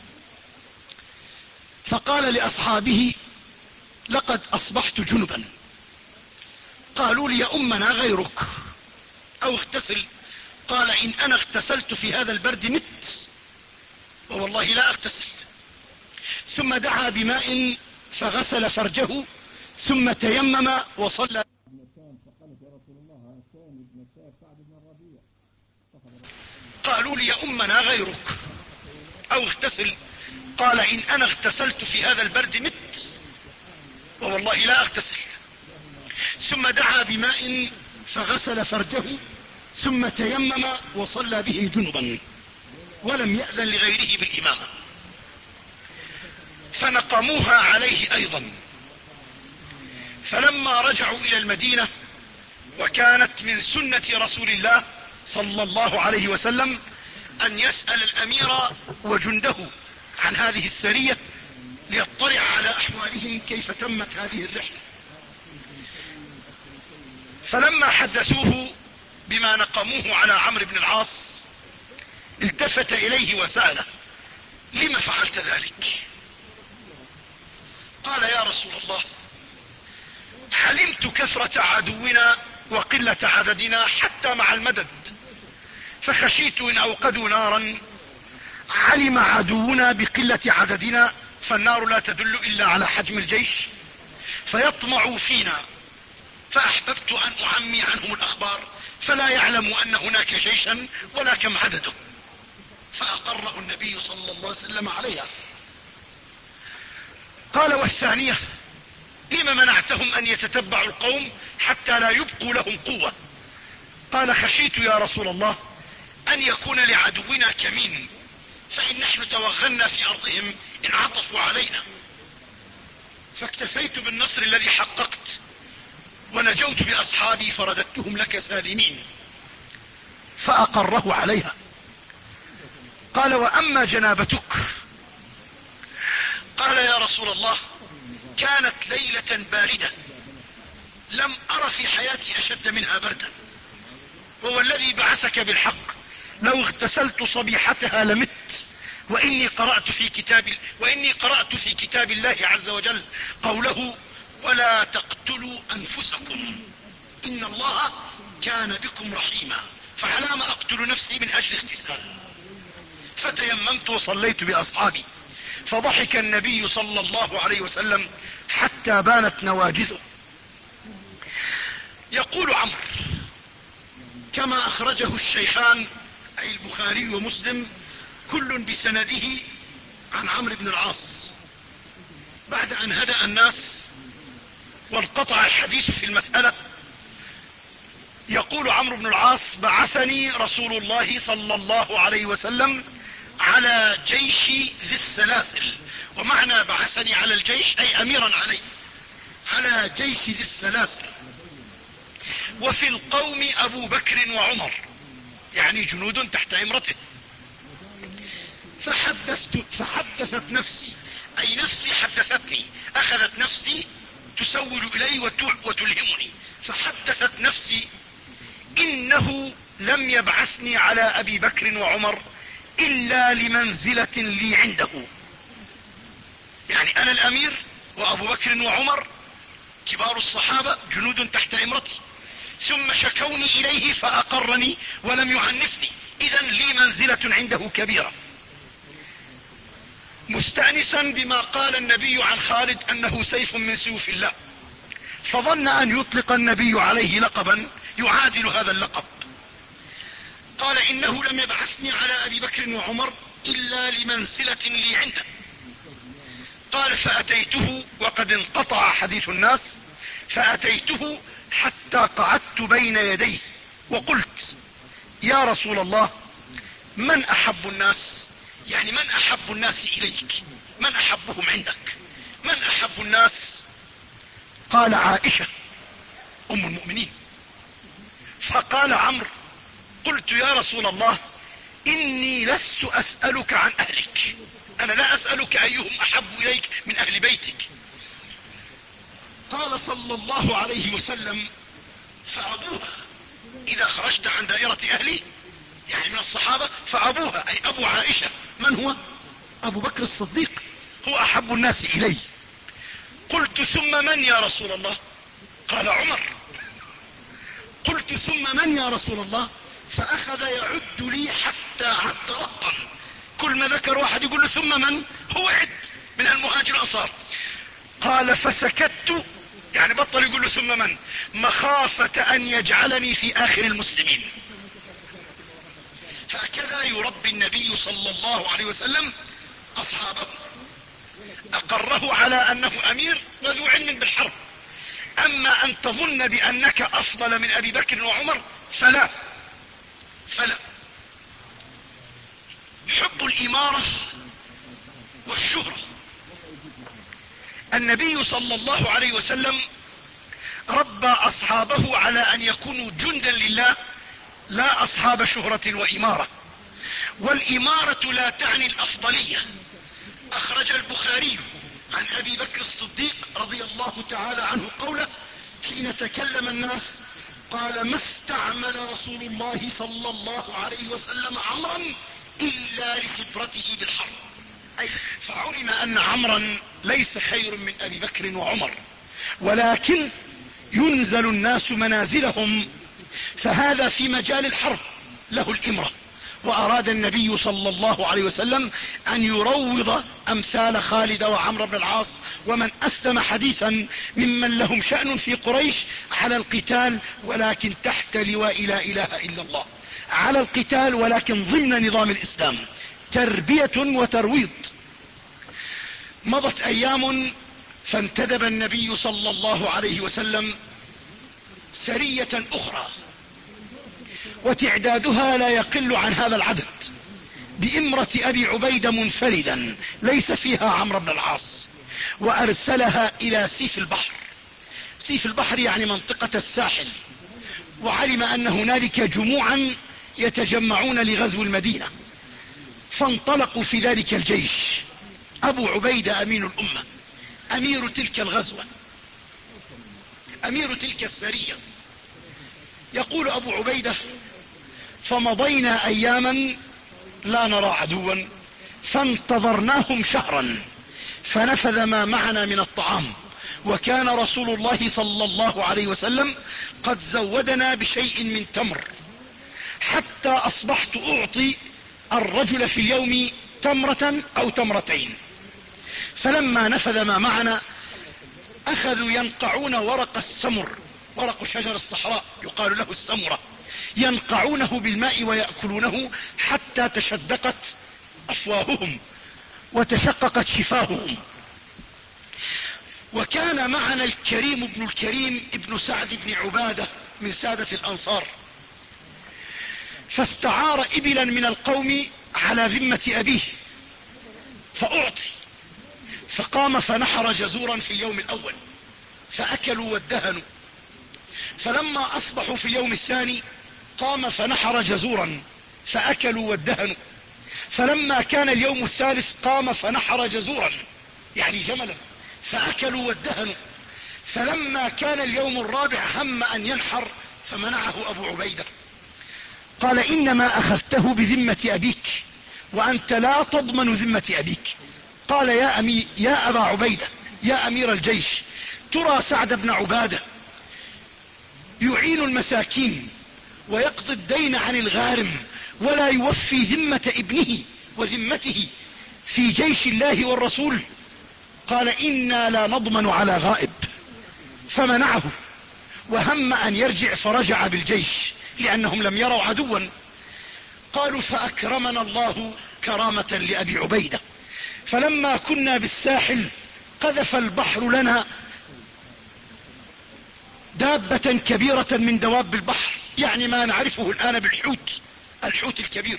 فقال لأصحابه لقد أصبحت جنبا. قالوا لي أمنا غيرك أو اغتسل. قال إن أنا اغتسلت في هذا البرد مت، ووالله لا اغتسل. ثم دعا بماء فغسل فرجه ثم تيمم وصلى. قالوا لي أمنا غيرك أو اغتسل. قال إن أنا اغتسلت في هذا البرد مت، ووالله لا اغتسل. ثم دعا بماء فغسل فرجه ثم تيمم وصلى بهم جنبا، ولم يأذن لغيره بالإمامة. فنقموها عليه أيضا. فلما رجعوا إلى المدينة، وكانت من سنة رسول الله صلى الله عليه وسلم أن يسأل الأمير وجنده عن هذه السرية ليطلع على أحوالهم كيف تمت هذه الرحلة. فلما حدثوه بما نقموه على عمرو بن العاص التفت إليه وسأله لم فعلت ذلك؟ قال يا رسول الله علمت كثرة عدونا وقلة عددنا حتى مع المدد، فخشيت إن أوقدوا نارا علم عدونا بقلة عددنا، فالنار لا تدل إلا على حجم الجيش، فيطمعوا فينا، فأحببت أن أعمي عنهم الأخبار فلا يعلموا أن هناك جيشا ولا كم عدده. فأقره النبي صلى الله عليه وسلم عليها. قال والثانية لم منعتهم أن يتتبعوا القوم حتى لا يبقوا لهم قوة؟ قال خشيت يا رسول الله أن يكون لعدونا كمين، فإن نحن توغلنا في أرضهم إن عطفوا علينا، فاكتفيت بالنصر الذي حققت ونجوت بأصحابي فرددتهم لك سالمين. فأقره عليها. قال وأما جنابتك؟ قال يا رسول الله كانت ليلة باردة لم أر في حياتي أشد منها بردا، وهو الذي بعثك بالحق لو اغتسلت صبيحتها لمت، وإني قرأت في كتاب وإني قرأت في كتاب الله عز وجل قوله ولا تقتلوا أنفسكم إن الله كان بكم رحيما، فعلى ما أقتل نفسي من أجل اغتسال؟ فتيممت وصليت بأصحابي. فضحك النبي صلى الله عليه وسلم حتى بانت نواجذه. يقول عمرو كما أخرجه الشيخان أي البخاري ومسلم كل بسنده عن عمرو بن العاص، بعد أن هدأ الناس وانقطع الحديث في المسألة يقول عمرو بن العاص: بعثني رسول الله صلى الله عليه وسلم على جيش ذي السلاسل. ومعنى بعثني على الجيش أي أميرا عليه، على جيش ذي السلاسل، وفي القوم أبو بكر وعمر، يعني جنود تحت امرته. فحدثت فحدثت نفسي، أي نفسي حدثتني، أخذت نفسي تسول إلي وتلهمني. فحدثت نفسي إنه لم يبعثني على أبي بكر وعمر إلا لمنزلة لي عنده، يعني أنا الأمير وأبو بكر وعمر كبار الصحابة جنود تحت امرتي، ثم شكوني إليه فأقرني ولم يعنفني، إذن لي منزلة عنده كبيرة. مستأنسا بما قال النبي عن خالد أنه سيف من سيوف الله، فظن أن يطلق النبي عليه لقبا يعادل هذا اللقب. قال: إنه لم يبعثني على أبي بكر وعمر إلا لمنزلة لي عنده. قال: فأتيته، وقد انقطع حديث الناس، فأتيته حتى قعدت بين يديه وقلت: يا رسول الله، من أحب الناس، يعني من أحب الناس إليك، من أحبهم عندك، من أحب الناس؟ قال: عائشة أم المؤمنين. فقال عمرو: قلت: يا رسول الله، إني لست أسألك عن أهلك، أنا لا أسألك أيهم أحب إليك من أهل بيتك. قال صلى الله عليه وسلم: فأبوها، إذا خرجت عن دائرة أهلي يعني من الصحابة فأبوها، أي أبو عائشة، من هو؟ أبو بكر الصديق، هو أحب الناس إلي. قلت: ثم من يا رسول الله؟ قال: عمر. قلت: ثم من يا رسول الله؟ فأخذ يعد لي حتى عد رقم، كل ما ذكر واحد يقول له ثم من، هو عد من المهاجر الأنصار. قال: فسكت، يعني بطل يقول له ثم من، مخافة أن يجعلني في آخر المسلمين. هكذا يربي النبي صلى الله عليه وسلم أصحابه، أقره على أنه أمير وذو علم بالحرب. أما أن تظن بأنك أفضل من أبي بكر وعمر فلا فلا. حب الإمارة والشهرة. النبي صلى الله عليه وسلم ربى أصحابه على أن يكونوا جندا لله، لا أصحاب شهرة وإمارة. والإمارة لا تعني الأفضلية. أخرج البخاري عن أبي بكر الصديق رضي الله تعالى عنه قوله حين تكلم الناس، قال: ما استعمل رسول الله صلى الله عليه وسلم عمرا إلا لخبرته بالحرب. فعلم أن عمرا ليس خير من أبي بكر وعمر، ولكن ينزل الناس منازلهم، فهذا في مجال الحرب له الإمرة. وأراد النبي صلى الله عليه وسلم أن يروض أمثال خالد وعمرو بن العاص ومن أسلم حديثا ممن لهم شأن في قريش على القتال، ولكن تحت لواء لا إله إلا الله، على القتال ولكن ضمن نظام الإسلام، تربية وترويض. مضت أيام فانتدب النبي صلى الله عليه وسلم سرية أخرى، وتعدادها لا يقل عن هذا العدد، بإمرة أبي عبيدة منفردا ليس فيها عمرو بن العاص، وأرسلها إلى سيف البحر. سيف البحر يعني منطقة الساحل، وعلم أن هنالك جموعا يتجمعون لغزو المدينة، فانطلقوا في ذلك الجيش. أبو عبيدة أمين الأمة، أمير تلك الغزوة، أمير تلك السرية. يقول أبو عبيدة: فمضينا أياما لا نرى عدوا، فانتظرناهم شهرا، فنفذ ما معنا من الطعام، وكان رسول الله صلى الله عليه وسلم قد زودنا بشيء من تمر، حتى أصبحت أعطي الرجل في اليوم تمرة أو تمرتين. فلما نفذ ما معنا أخذوا ينقعون ورق السمر، ورق شجر الصحراء يقال له السمرة، ينقعونه بالماء ويأكلونه حتى تشدقت أفواههم وتشققت شفاههم. وكان معنا الكريم ابن الكريم ابن سعد بن عبادة من سادة الأنصار، فاستعار إبلا من القوم على ذمة أبيه فأعطي، فقام فنحر جزورا في اليوم الأول فأكلوا وادهنوا، فلما أصبحوا في اليوم الثاني قام فنحر جزورا فأكلوا وادهنوا، فلما كان اليوم الثالث قام فنحر جزورا يعني جملا فأكلوا وادهنوا، فلما كان اليوم الرابع هم أن ينحر فمنعه أبو عبيدة، قال إنما أخذته بذمة أبيك وأنت لا تضمن ذمة أبيك. قال يا, أمي يا أبا عبيدة يا أمير الجيش، ترى سعد بن عبادة يعين المساكين ويقضي الدين عن الغارم ولا يوفي ذمة ابنه وذمته في جيش الله والرسول؟ قال إنا لا نضمن على غائب، فمنعه، وهم أن يرجع فرجع بالجيش لأنهم لم يروا عدوا. قالوا فأكرمنا الله كرامة لأبي عبيدة، فلما كنا بالساحل قذف البحر لنا دابة كبيرة من دواب البحر، يعني ما نعرفه الآن بالحوت، الحوت الكبير،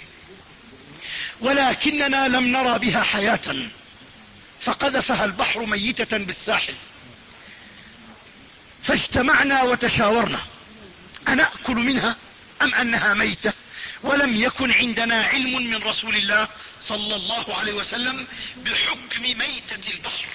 ولكننا لم نرى بها حياة، فقذفها البحر ميتة بالساحل، فاجتمعنا وتشاورنا أنأكل منها أم أنها ميتة، ولم يكن عندنا علم من رسول الله صلى الله عليه وسلم بحكم ميتة البحر.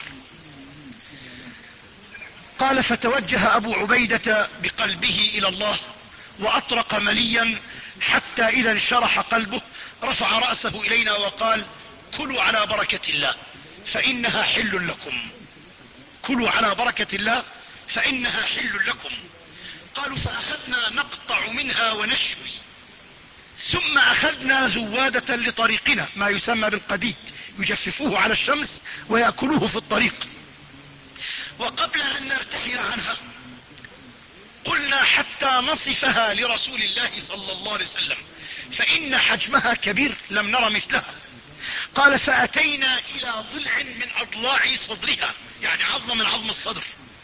قال فتوجه أبو عبيدة بقلبه إلى الله وأطرق مليا حتى إذا انشرح قلبه رفع رأسه إلينا وقال كلوا على بركة الله فإنها حل لكم، كلوا على بركة الله فإنها حل لكم. قالوا فأخذنا نقطع منها ونشوي، ثم أخذنا زوادة لطريقنا ما يسمى بالقديد يجففوه على الشمس ويأكلوه في الطريق، وقبل أن نرتحل عنها قلنا حتى نصفها لرسول الله صلى الله عليه وسلم فإن حجمها كبير لم نر مثلها. قال فأتينا إلى ضلع من أضلاع صدرها، يعني عظمة من عظم الصدر،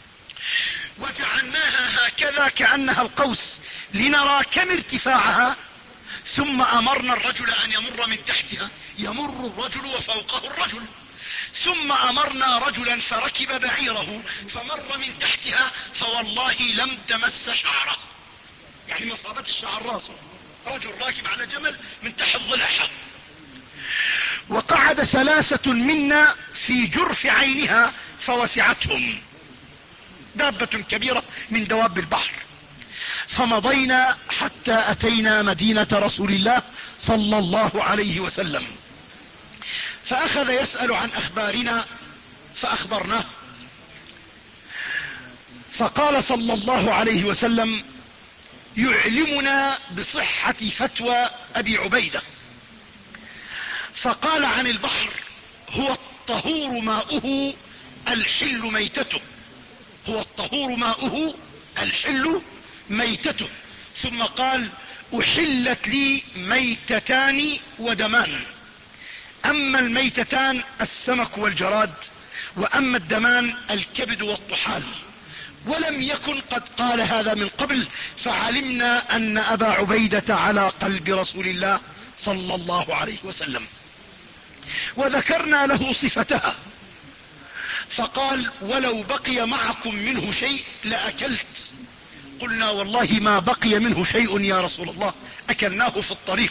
وجعلناها هكذا كأنها القوس لنرى كم ارتفاعها، ثم أمرنا الرجل أن يمر من تحتها، يمر الرجل وفوقه الرجل، ثم أمرنا رجلا فركب بعيره فمر من تحتها فوالله لم تمس شعره، يعني ما صابت الشعر راسه، رجل راكب على جمل من تحت ضلعها. وقعد ثلاثة منا في جرف عينها فوسعتهم، دابة كبيرة من دواب البحر. فمضينا حتى أتينا مدينة رسول الله صلى الله عليه وسلم، فأخذ يسأل عن أخبارنا فأخبرناه، فقال صلى الله عليه وسلم يعلمنا بصحة فتوى أبي عبيدة، فقال عن البحر هو الطهور ماؤه الحل ميتته، هو الطهور ماؤه الحل ميتته، ثم قال أحلت لي ميتتان ودمان، أما الميتتان السمك والجراد، وأما الدمان الكبد والطحال، ولم يكن قد قال هذا من قبل، فعلمنا أن أبا عبيدة على قلب رسول الله صلى الله عليه وسلم. وذكرنا له صفتها، فقال ولو بقي معكم منه شيء لأكلت. قلنا والله ما بقي منه شيء يا رسول الله، أكلناه في الطريق.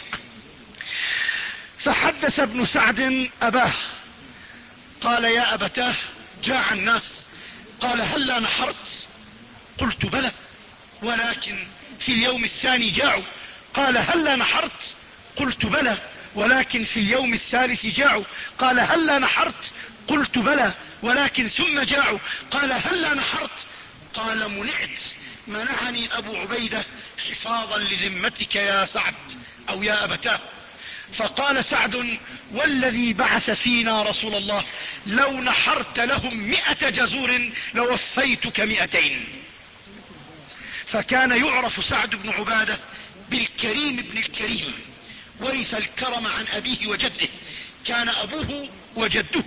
فحدث ابن سعد أباه قال يا أبتاه جاع الناس، قال هلا نحرت؟ قلت بلى، ولكن في اليوم الثاني جاعوا. قال هلا نحرت؟ قلت بلى، ولكن في اليوم الثالث جاعوا. قال هلا نحرت؟ قلت بلى، ولكن ثم جاعوا. قال هلا نحرت؟ قال منعت، منعني أبو عبيدة حفاظا لذمتك يا سعد أو يا أبتاه. فقال سعد والذي بعث فينا رسول الله لو نحرت لهم مئة جزور لوفيتك مئتين. فكان يعرف سعد بن عبادة بالكريم ابن الكريم، ورث الكرم عن أبيه وجده، كان أبوه وجده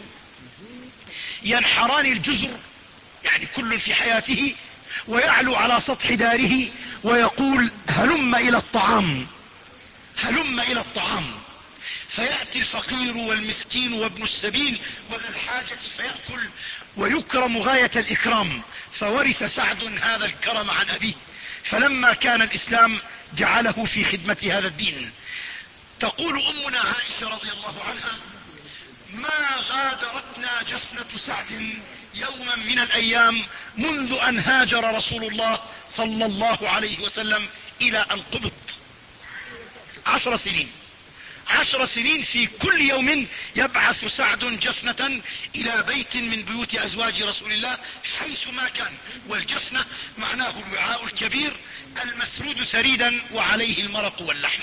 ينحران الجزر، يعني كل في حياته، ويعلو على سطح داره ويقول هلم الى الطعام، هلم الى الطعام، فيأتي الفقير والمسكين وابن السبيل وذا الحاجة فيأكل ويكرم غاية الإكرام. فورث سعد هذا الكرم عن أبيه، فلما كان الإسلام جعله في خدمة هذا الدين. تقول أمنا عائشة رضي الله عنها ما غادرتنا جفنة سعد يوما من الأيام منذ أن هاجر رسول الله صلى الله عليه وسلم إلى أن قبض. عشر سنين، عشر سنين في كل يوم يبعث سعد جفنة إلى بيت من بيوت أزواج رسول الله حيث ما كان. والجفنة معناه الوعاء الكبير المسرود سريدا وعليه المرق واللحم.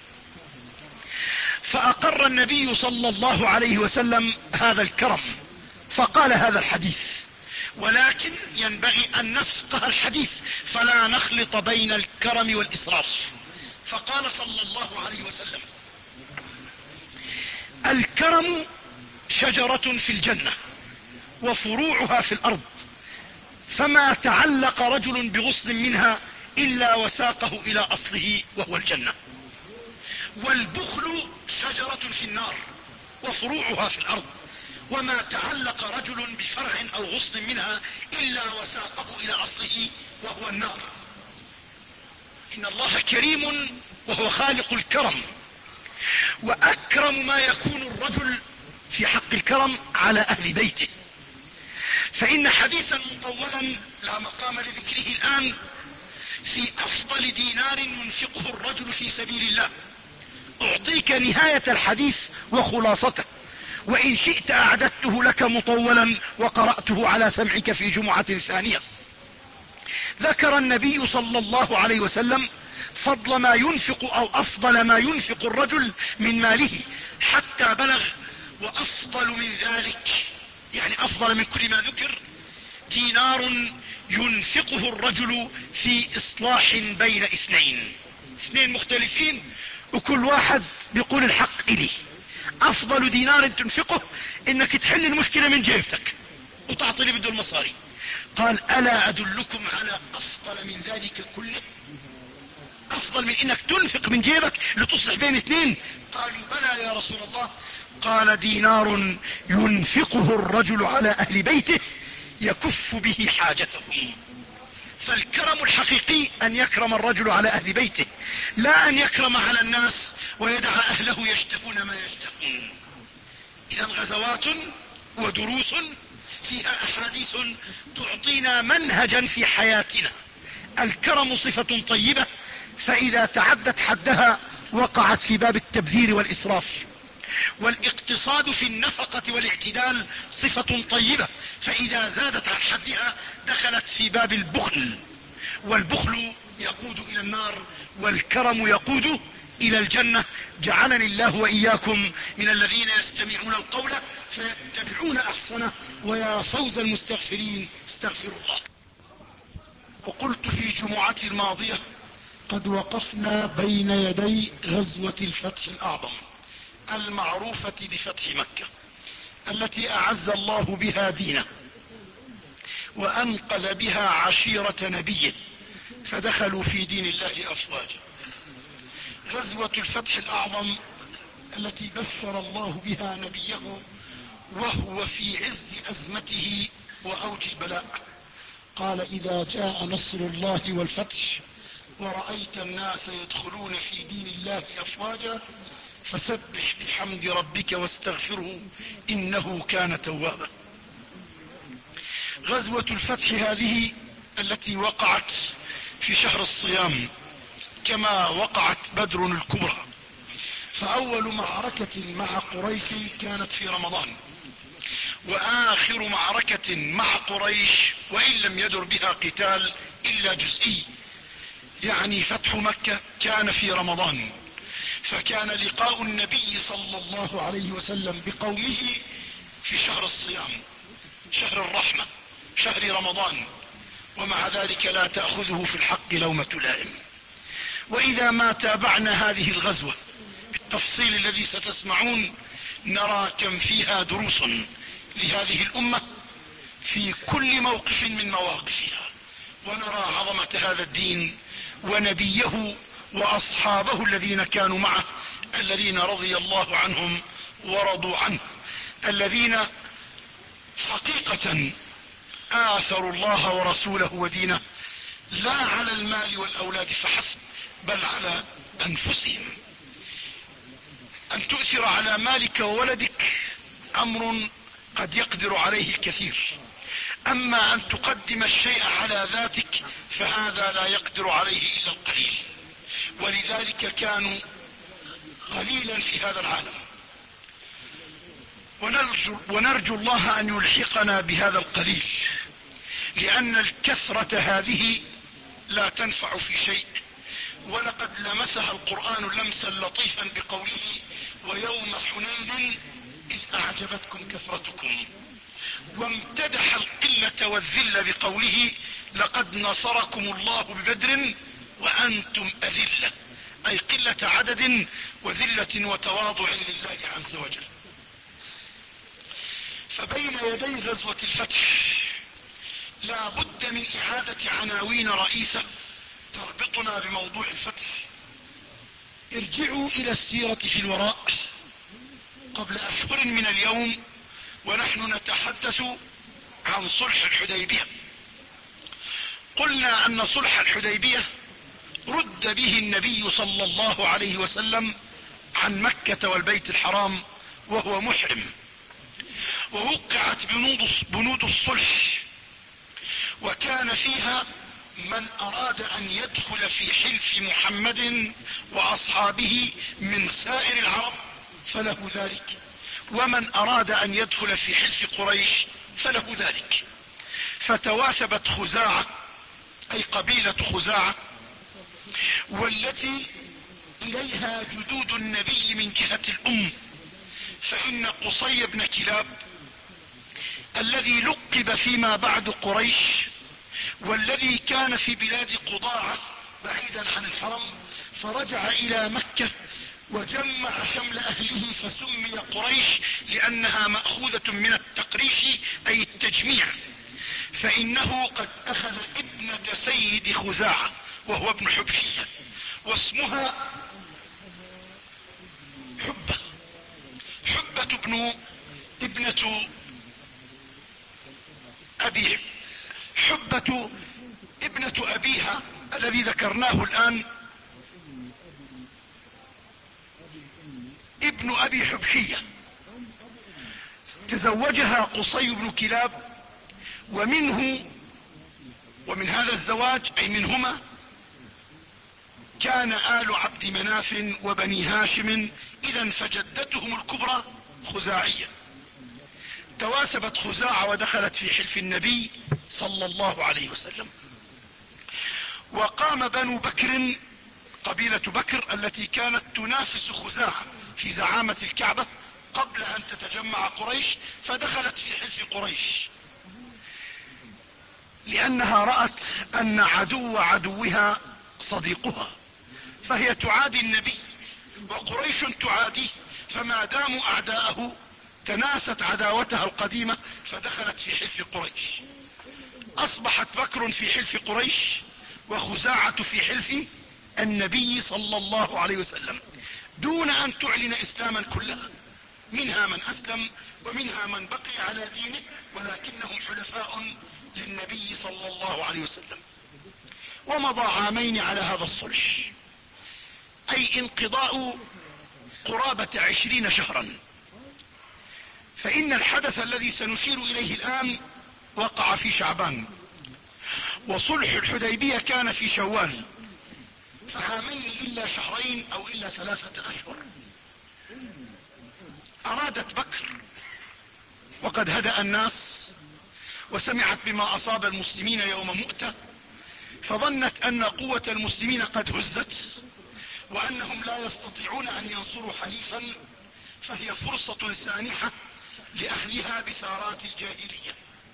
فأقر النبي صلى الله عليه وسلم هذا الكرم فقال هذا الحديث، ولكن ينبغي أن نفقه الحديث فلا نخلط بين الكرم والإسراف. فقال صلى الله عليه وسلم الكرم شجرة في الجنة وفروعها في الأرض، فما تعلق رجل بغصن منها إلا وساقه إلى أصله وهو الجنة. والبخل شجرة في النار وفروعها في الأرض، وما تعلق رجل بفرع أو غصن منها إلا وساقه إلى أصله وهو النار. إن الله كريم وهو خالق الكرم، وأكرم ما يكون الرجل في حق الكرم على أهل بيته. فإن حديثا مطولا لا مقام لذكره الآن في أفضل دينار ينفقه الرجل في سبيل الله. أعطيك نهاية الحديث وخلاصته، وإن شئت أعددته لك مطولا وقرأته على سمعك في جمعة ثانية. ذكر النبي صلى الله عليه وسلم فضل ما ينفق أو أفضل ما ينفق الرجل من ماله، حتى بلغ وأفضل من ذلك، يعني أفضل من كل ما ذكر، دينار ينفقه الرجل في إصلاح بين اثنين، اثنين مختلفين وكل واحد بيقول الحق إلي. أفضل دينار تنفقه إنك تحل المشكلة من جيبتك وتعطي لي بده المصاري. قال ألا أدلكم على أفضل من ذلك كله؟ أفضل من إنك تنفق من جيبك لتصلح بين اثنين؟ قالوا بلى يا رسول الله. قال دينار ينفقه الرجل على أهل بيته يكف به حاجتهم. فالكرم الحقيقي أن يكرم الرجل على أهل بيته، لا أن يكرم على الناس ويدع أهله يشتهون ما يشتهون. إذا غزوات ودروس فيها أحاديث تعطينا منهجا في حياتنا. الكرم صفة طيبة، فإذا تعدت حدها وقعت في باب التبذير والإسراف. والاقتصاد في النفقة والاعتدال صفة طيبة، فإذا زادت عن حدها دخلت في باب البخل. والبخل يقود إلى النار، والكرم يقود إلى الجنة. جعلني الله وإياكم من الذين يستمعون القول فيتبعون أحسنه. ويا فوز المستغفرين، استغفروا الله. وقلت في جمعة الماضية قد وقفنا بين يدي غزوة الفتح الأعظم المعروفة بفتح مكة، التي أعز الله بها دينه وأنقذ بها عشيرة نبيه فدخلوا في دين الله أفواجا. غزوة الفتح الأعظم التي بشر الله بها نبيه وهو في عز أزمته وأوج البلاء. قال إذا جاء نصر الله والفتح ورأيت الناس يدخلون في دين الله أفواجا فسبح بحمد ربك واستغفره إنه كان توابا. غزوة الفتح هذه التي وقعت في شهر الصيام كما وقعت بدر الكبرى، فأول معركة مع قريش كانت في رمضان، وآخر معركة مع قريش وإن لم يدر بها قتال إلا جزئي يعني فتح مكة كان في رمضان. فكان لقاء النبي صلى الله عليه وسلم بقومه في شهر الصيام، شهر الرحمة، شهر رمضان، ومع ذلك لا تأخذه في الحق لومة لائم. وإذا ما تابعنا هذه الغزوة بالتفصيل الذي ستسمعون نرى كم فيها دروس لهذه الأمة في كل موقف من مواقفها، ونرى عظمة هذا الدين ونبيه واصحابه الذين كانوا معه الذين رضي الله عنهم ورضوا عنه، الذين حقيقة آثروا الله ورسوله ودينه لا على المال والأولاد فحسب بل على أنفسهم. أن تؤثر على مالك وولدك أمر قد يقدر عليه الكثير، أما أن تقدم الشيء على ذاتك فهذا لا يقدر عليه إلا القليل، ولذلك كانوا قليلا في هذا العالم. ونرجو, ونرجو الله أن يلحقنا بهذا القليل، لأن الكثرة هذه لا تنفع في شيء. ولقد لمسها القرآن لمسا لطيفا بقوله ويوم حنين إذ أعجبتكم كثرتكم، وامتدح القلة والذل بقوله لقد نصركم الله ببدر وأنتم أذلة، أي قلة عدد وذلة وتواضع لله عز وجل. فبين يدي غزوة الفتح لا بد من إعادة عناوين رئيسة تربطنا بموضوع الفتح. ارجعوا إلى السيرة في الوراء قبل أشهر من اليوم ونحن نتحدث عن صلح الحديبية. قلنا أن صلح الحديبية رد به النبي صلى الله عليه وسلم عن مكة والبيت الحرام وهو محرم، ووقعت بنود بنود الصلح، وكان فيها من أراد أن يدخل في حلف محمد وأصحابه من سائر العرب فله ذلك، ومن أراد أن يدخل في حلف قريش فله ذلك. فتواثبت خزاعة أي قبيلة خزاعة، والتي إليها جدود النبي من جهة الأم، فإن قصي بن كلاب الذي لقب فيما بعد قريش والذي كان في بلاد قضاعة بعيدا عن الحرم، فرجع إلى مكة وجمع شمل أهله فسمي قريش لأنها مأخوذة من التقريش أي التجميع، فإنه قد أخذ ابنة سيد خزاعة وهو ابن حبشية واسمها حبة. حبة ابن ابنة أبيه، حبة ابنة أبيها الذي ذكرناه الآن ابن أبي حبشية، تزوجها قصي بن كلاب، ومنه ومن هذا الزواج أي منهما كان آل عبد مناف وبني هاشم، إذا فجدتهم الكبرى خزاعية. تواسبت خزاعة ودخلت في حلف النبي صلى الله عليه وسلم. وقام بنو بكر قبيلة بكر التي كانت تنافس خزاعة في زعامة الكعبة قبل أن تتجمع قريش، فدخلت في حلف قريش لأنها رأت أن عدو عدوها صديقها، فهي تعادي النبي وقريش تعاديه، فما داموا أعداءه تناست عداوتها القديمة فدخلت في حلف قريش. أصبحت بكر في حلف قريش وخزاعة في حلف النبي صلى الله عليه وسلم دون أن تعلن إسلاما كلها، منها من أسلم ومنها من بقي على دينه، ولكنهم حلفاء للنبي صلى الله عليه وسلم. ومضى عامين على هذا الصلح، أي انقضاء قرابة عشرين شهرا. فإن الحدث الذي سنشير إليه الآن وقع في شعبان، وصلح الحديبية كان في شوال، فعامين إلا شهرين أو إلا ثلاثة أشهر. أرادت بكر وقد هدأ الناس وسمعت بما أصاب المسلمين يوم مؤتة، فظنت أن قوة المسلمين قد هزت وأنهم لا يستطيعون أن ينصروا حليفا، فهي فرصة سانحة لأخذها بثارات الجاهلية.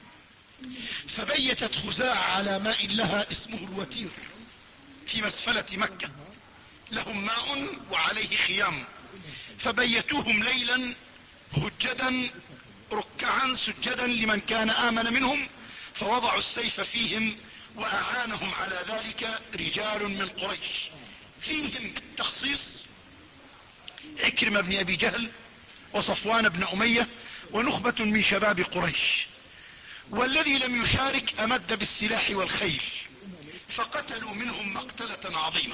فبيتت خزاعة على ماء لها اسمه الوتير في مسفلة مكة، لهم ماء وعليه خيام، فبيتوهم ليلا هجدا ركعا سجدا لمن كان آمن منهم، فوضعوا السيف فيهم وأعانهم على ذلك رجال من قريش، فيهم بالتخصيص عكرمة بن أبي جهل وصفوان بن أمية ونخبة من شباب قريش، والذي لم يشارك أمد بالسلاح والخيل، فقتلوا منهم مقتلة عظيمة.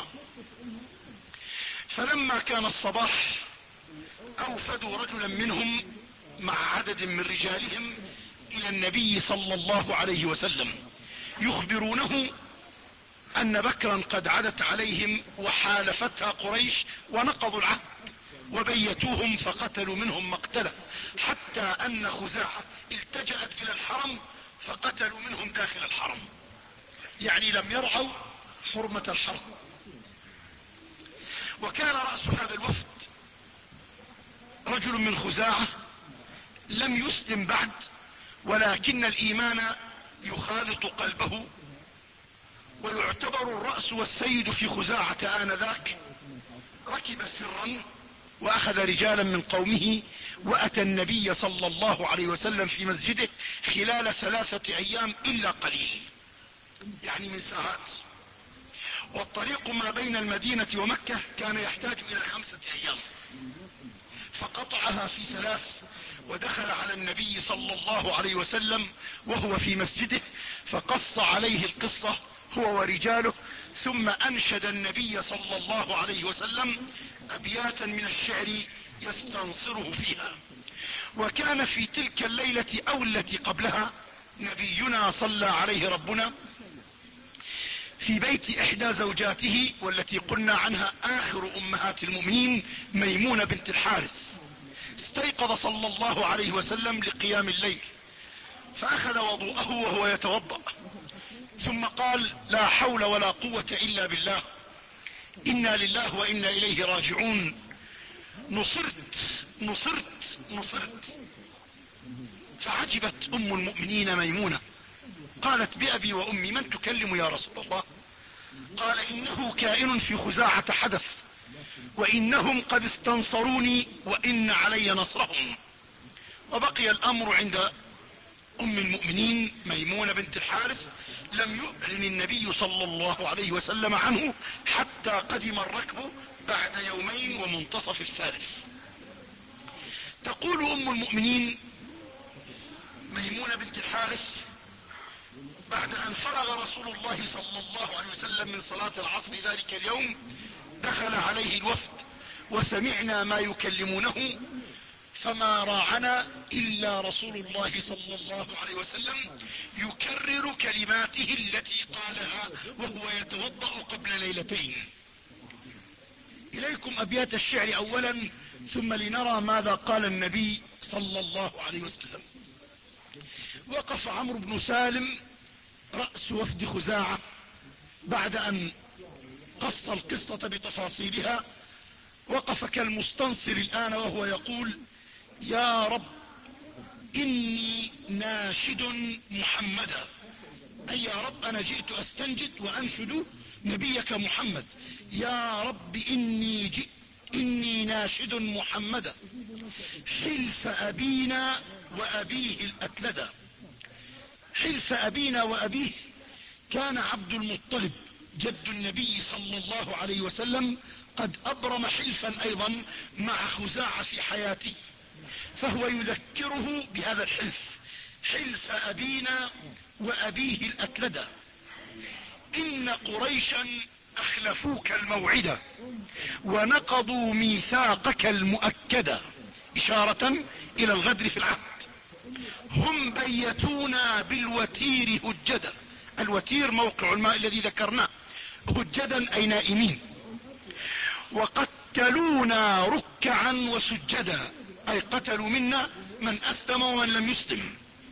فلما كان الصباح أوفدوا رجلا منهم مع عدد من رجالهم إلى النبي صلى الله عليه وسلم يخبرونه أن بكرا قد عدت عليهم وحالفتها قريش ونقضوا العهد وبيتوهم فقتلوا منهم مقتلة، حتى أن خزاعة التجأت إلى الحرم فقتلوا منهم داخل الحرم، يعني لم يرعوا حرمة الحرم. وكان رأس هذا الوفد رجل من خزاعة لم يسلم بعد، ولكن الإيمان يخالط قلبه، ويعتبر الرأس والسيد في خزاعة آنذاك. ركب سرا وأخذ رجالا من قومه وأتى النبي صلى الله عليه وسلم في مسجده خلال ثلاثة أيام إلا قليل، يعني من ساعات، والطريق ما بين المدينة ومكة كان يحتاج إلى خمسة أيام، فقطعها في ثلاث ودخل على النبي صلى الله عليه وسلم وهو في مسجده فقص عليه القصة هو ورجاله، ثم أنشد النبي صلى الله عليه وسلم أبياتا من الشعر يستنصره فيها. وكان في تلك الليلة أو التي قبلها نبينا صلى عليه ربنا في بيت إحدى زوجاته، والتي قلنا عنها آخر أمهات المؤمنين ميمونة بنت الحارث. استيقظ صلى الله عليه وسلم لقيام الليل فأخذ وضوءه وهو يتوضأ، ثم قال: لا حول ولا قوة إلا بالله، إنا لله وإنا إليه راجعون، نصرت نصرت نصرت. فعجبت أم المؤمنين ميمونة، قالت: بأبي وأمي من تكلم يا رسول الله؟ قال: إنه كائن في خزاعة حدث، وإنهم قد استنصروني وإن علي نصرهم. وبقي الأمر عند أم المؤمنين ميمونة بنت الحارث، لم يعلن النبي صلى الله عليه وسلم عنه حتى قدم الركب بعد يومين ومنتصف الثالث. تقول أم المؤمنين ميمونة بنت الحارث: بعد أن فرغ رسول الله صلى الله عليه وسلم من صلاة العصر ذلك اليوم دخل عليه الوفد وسمعنا ما يكلمونه، فما راعنا إلا رسول الله صلى الله عليه وسلم يكرر كلماته التي قالها وهو يتوضأ قبل ليلتين. إليكم أبيات الشعر أولا، ثم لنرى ماذا قال النبي صلى الله عليه وسلم. وقف عمرو بن سالم رأس وفد خزاعة بعد أن قص القصة بتفاصيلها، وقف كالمستنصر الآن وهو يقول: يا رب إني ناشد محمدا، أي يا رب أنا جئت أستنجد وأنشد نبيك محمد. يا رب إني جئت إني ناشد محمدا حلف أبينا وأبيه الأكلدا. حلف أبينا وأبيه كان عبد المطلب جد النبي صلى الله عليه وسلم قد أبرم حلفا أيضا مع خزاعة في حياته، فهو يذكره بهذا الحلف: حلف أبينا وأبيه الأكلدا، إن قريشا أخلفوك الموعدة ونقضوا ميثاقك المؤكدا، إشارة إلى الغدر في العهد. هم بيتونا بالوتير هجدا، الوتير موقع الماء الذي ذكرناه، هجدا أي نائمين. وقتلونا ركعا وسجدا، أي قتلوا منا من أسلم ومن لم يسلم.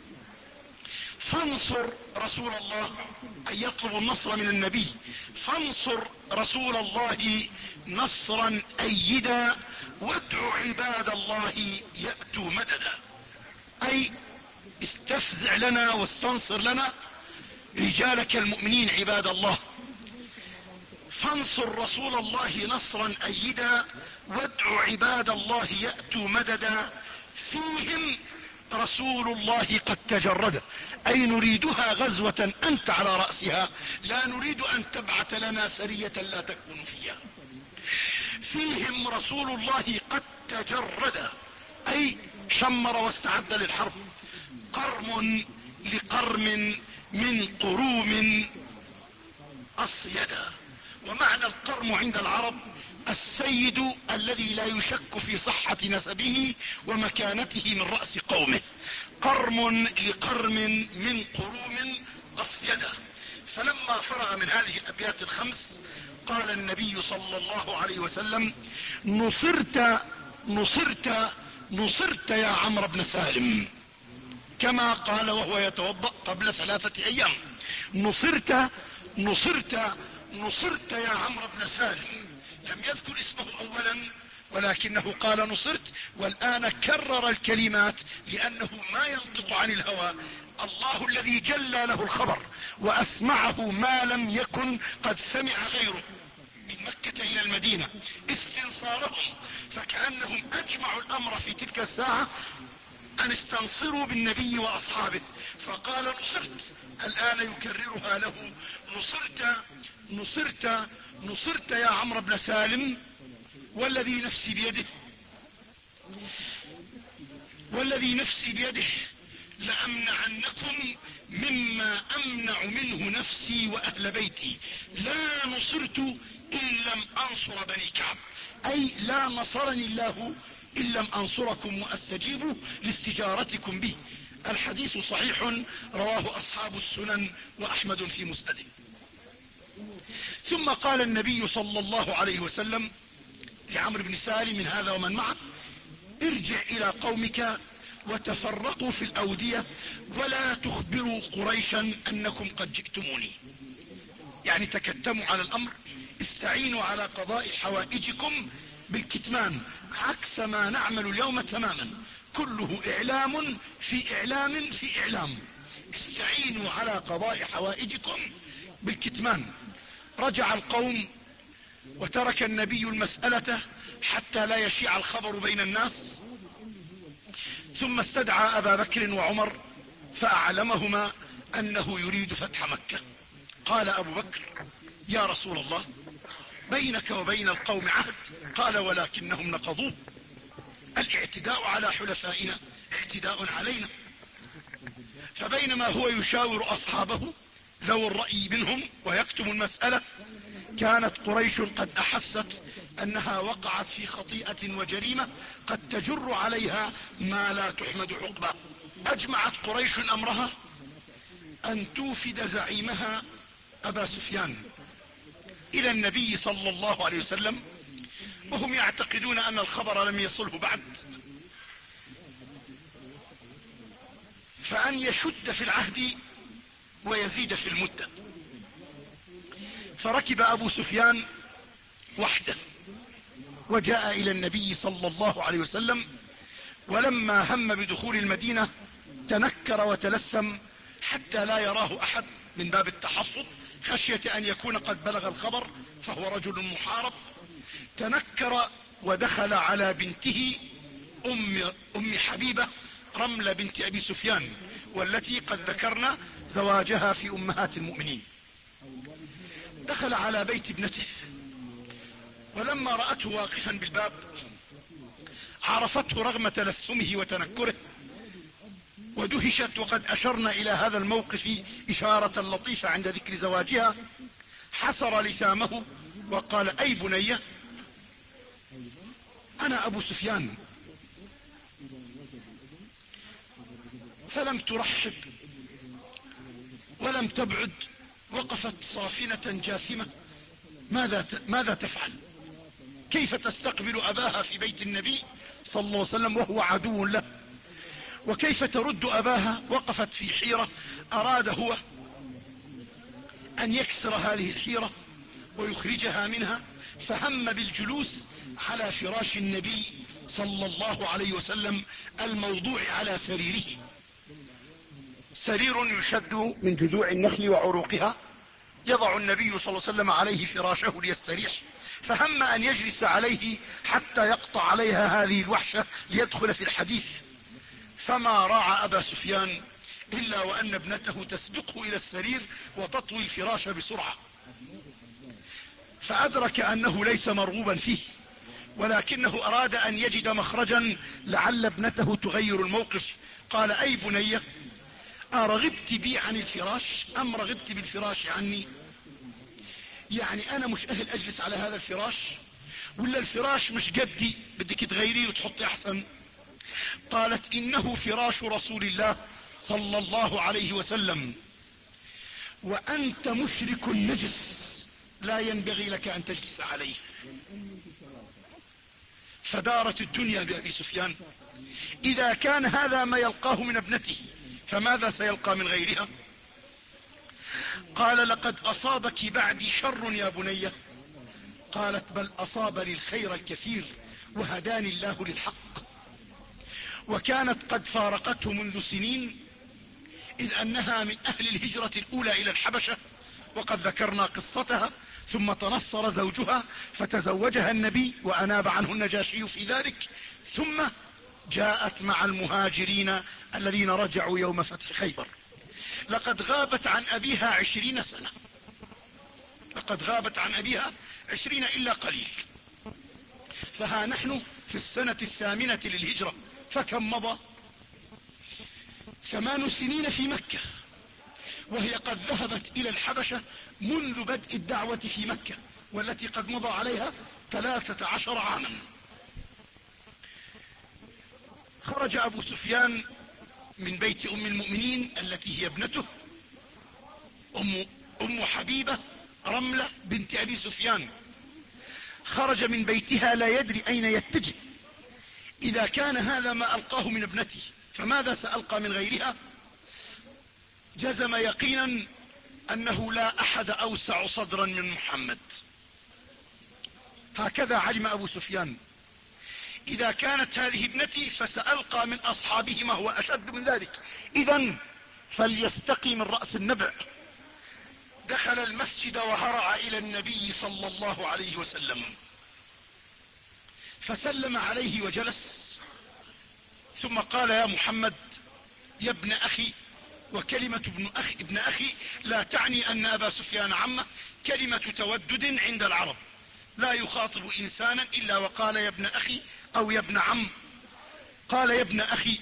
فانصر رسول الله، أي يطلب النصر من النبي، فانصر رسول الله نصرا أيدا وادع عباد الله يأتوا مددا، أي استفزع لنا واستنصر لنا رجالك المؤمنين عباد الله. فانصر رسول الله نصرا أيدا وادع عباد الله يأتوا مددا، فيهم رسول الله قد تجرد، اي نريدها غزوة انت على رأسها، لا نريد ان تبعث لنا سرية لا تكون فيها. فيهم رسول الله قد تجرد، اي شمر واستعد للحرب. قرم لقرم من قروم اصيدا. ومعنى القرم عند العرب السيد الذي لا يشك في صحة نسبه ومكانته من رأس قومه. قرم لقرم من قروم اصيدا. فلما فرغ من هذه الابيات الخمس قال النبي صلى الله عليه وسلم: نصرت نصرت نصرت يا عمرو بن سالم، كما قال وهو يتوضأ قبل ثلاثة ايام. نصرت نصرت نصرت يا عمرو بن سالم. لم يذكر اسمه اولا ولكنه قال نصرت، والان كرر الكلمات لانه ما ينطق عن الهوى. الله الذي جلى له الخبر واسمعه ما لم يكن قد سمع غيره من مكة الى المدينة استنصارهم، فكأنهم اجمعوا الامر في تلك الساعة ان استنصروا بالنبي واصحابه، فقال نصرت. الان يكررها له: نصرت نصرت نصرت يا عمرو بن سالم، والذي نفسي بيده والذي نفسي بيده لأمنعنكم مما امنع منه نفسي واهل بيتي. لا نصرت ان لم انصر بني كعب، اي لا نصرني الله ان لم انصركم واستجيب لاستجارتكم به. الحديث صحيح رواه اصحاب السنن واحمد في مسنده. ثم قال النبي صلى الله عليه وسلم لعمرو بن سالم من هذا ومن معه: ارجع الى قومك وتفرقوا في الاودية ولا تخبروا قريشا انكم قد جئتموني. يعني تكتموا على الامر، استعينوا على قضاء حوائجكم بالكتمان، عكس ما نعمل اليوم تماما، كله اعلام في اعلام في اعلام. استعينوا على قضاء حوائجكم بالكتمان. رجع القوم وترك النبي المسألة حتى لا يشيع الخبر بين الناس، ثم استدعى ابا بكر وعمر فاعلمهما انه يريد فتح مكة. قال ابو بكر: يا رسول الله، بينك وبين القوم عهد. قال: ولكنهم نقضوه. الاعتداء على حلفائنا اعتداء علينا. فبينما هو يشاور اصحابه ذو الرأي منهم ويكتم المسألة، كانت قريش قد احست انها وقعت في خطيئة وجريمة قد تجر عليها ما لا تحمد عقباه. اجمعت قريش امرها ان توفد زعيمها ابا سفيان الى النبي صلى الله عليه وسلم، وهم يعتقدون ان الخبر لم يصله بعد، فان يشد في العهد ويزيد في المدة. فركب ابو سفيان وحده وجاء الى النبي صلى الله عليه وسلم، ولما هم بدخول المدينة تنكر وتلثم حتى لا يراه احد من باب التحفظ خشية ان يكون قد بلغ الخبر، فهو رجل محارب. تنكر ودخل على بنته ام, أم حبيبة رملة بنت ابي سفيان، والتي قد ذكرنا زواجها في امهات المؤمنين. دخل على بيت ابنته، ولما رأته واقفا بالباب عرفته رغم تلثمه وتنكره ودهشت. وقد اشرنا الى هذا الموقف اشارة لطيفة عند ذكر زواجها. حسر لثامه وقال: اي بنية، انا ابو سفيان. فلم ترحب ولم تبعد، وقفت صافنة جاثمة. ماذا ماذا تفعل؟ كيف تستقبل اباها في بيت النبي صلى الله عليه وسلم وهو عدو له؟ وكيف ترد اباها؟ وقفت في حيرة. اراد هو ان يكسر هذه الحيرة ويخرجها منها، فهم بالجلوس على فراش النبي صلى الله عليه وسلم الموضوع على سريره. سرير يشد من جذوع النخل وعروقها، يضع النبي صلى الله عليه وسلم عليه فراشه ليستريح، فهم ان يجلس عليه حتى يقطع عليها هذه الوحشة ليدخل في الحديث. فما راعى أبا سفيان إلا وأن ابنته تسبقه إلى السرير وتطوي الفراش بسرعة، فأدرك أنه ليس مرغوبا فيه، ولكنه أراد أن يجد مخرجا لعل ابنته تغير الموقف. قال: أي بني، أرغبت بي عن الفراش أم رغبت بالفراش عني؟ يعني أنا مش أهل أجلس على هذا الفراش، ولا الفراش مش قدي بدك تغيريه وتحطي أحسن؟ قالت: إنه فراش رسول الله صلى الله عليه وسلم، وأنت مشرك نجس لا ينبغي لك أن تجلس عليه. فدارت الدنيا بأبي سفيان. إذا كان هذا ما يلقاه من ابنته فماذا سيلقى من غيرها؟ قال: لقد أصابك بعدي شر يا بني. قالت: بل أصابني الخير الكثير وهداني الله للحق. وكانت قد فارقته منذ سنين، إذ أنها من أهل الهجرة الأولى إلى الحبشة، وقد ذكرنا قصتها. ثم تنصر زوجها فتزوجها النبي وأناب عنه النجاشي في ذلك، ثم جاءت مع المهاجرين الذين رجعوا يوم فتح خيبر. لقد غابت عن أبيها عشرين سنة، لقد غابت عن أبيها عشرين إلا قليل. فها نحن في السنة الثامنة للهجرة، فكم مضى؟ ثمان سنين في مكة، وهي قد ذهبت إلى الحبشة منذ بدء الدعوة في مكة، والتي قد مضى عليها ثلاثة عشر عاما. خرج أبو سفيان من بيت أم المؤمنين التي هي ابنته أم, أم حبيبة رملة بنت أبي سفيان. خرج من بيتها لا يدري أين يتجه. إذا كان هذا ما ألقاه من ابنتي فماذا سألقى من غيرها؟ جزم يقينا أنه لا أحد أوسع صدرا من محمد. هكذا علم أبو سفيان: إذا كانت هذه ابنتي فسألقى من أصحابه ما هو أشد من ذلك، إذن فليستقي من رأس النبع. دخل المسجد وهرع إلى النبي صلى الله عليه وسلم، فسلم عليه وجلس، ثم قال: يا محمد يا ابن أخي. وكلمة ابن أخي, ابن أخي لا تعني أن أبا سفيان عمه، كلمة تودد عند العرب، لا يخاطب إنسانا إلا وقال يا ابن أخي أو يا ابن عم. قال: يا ابن أخي،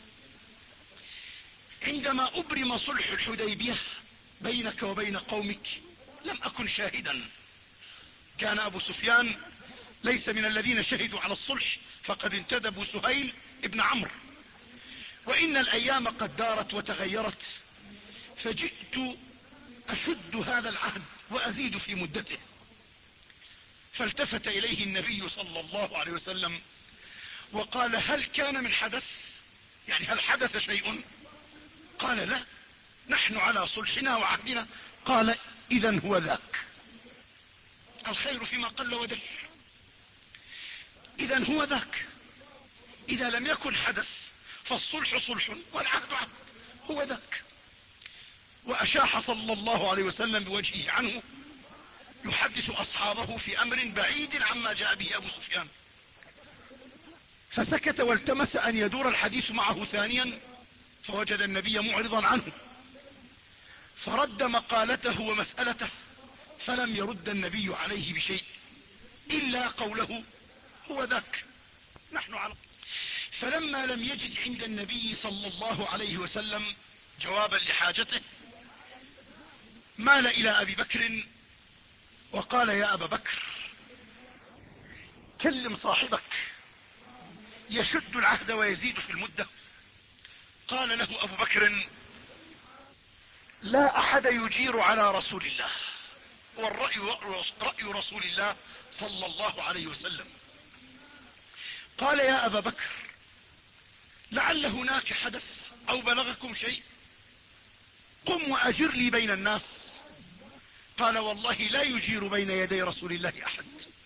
عندما أبرم صلح الحديبية بينك وبين قومك لم أكن شاهدا. كان أبو سفيان ليس من الذين شهدوا على الصلح، فقد انتدبوا سهيل ابن عمرو. وإن الأيام قد دارت وتغيرت، فجئت أشد هذا العهد وأزيد في مدته. فالتفت إليه النبي صلى الله عليه وسلم وقال: هل كان من حدث؟ يعني هل حدث شيء؟ قال: لا، نحن على صلحنا وعهدنا. قال: إذن هو ذاك، الخير فيما قل ودل. إذن هو ذاك، إذا لم يكن حدث فالصلح صلح والعهد عهد، هو ذاك. وأشاح صلى الله عليه وسلم بوجهه عنه يحدث أصحابه في أمر بعيد عما جاء به أبو سفيان. فسكت والتمس أن يدور الحديث معه ثانيا، فوجد النبي معرضا عنه، فرد مقالته ومسألته، فلم يرد النبي عليه بشيء إلا قوله: هو ذاك، نحن على. فلما لم يجد عند النبي صلى الله عليه وسلم جوابا لحاجته، مال إلى أبي بكر وقال: يا أبا بكر، كلم صاحبك يشد العهد ويزيد في المدة. قال له أبو بكر: لا أحد يجير على رسول الله، والرأي رأي رسول الله صلى الله عليه وسلم. قال: يا أبا بكر، لعل هناك حدث أو بلغكم شيء، قم وأجر لي بين الناس. قال: والله لا يجير بين يدي رسول الله أحد.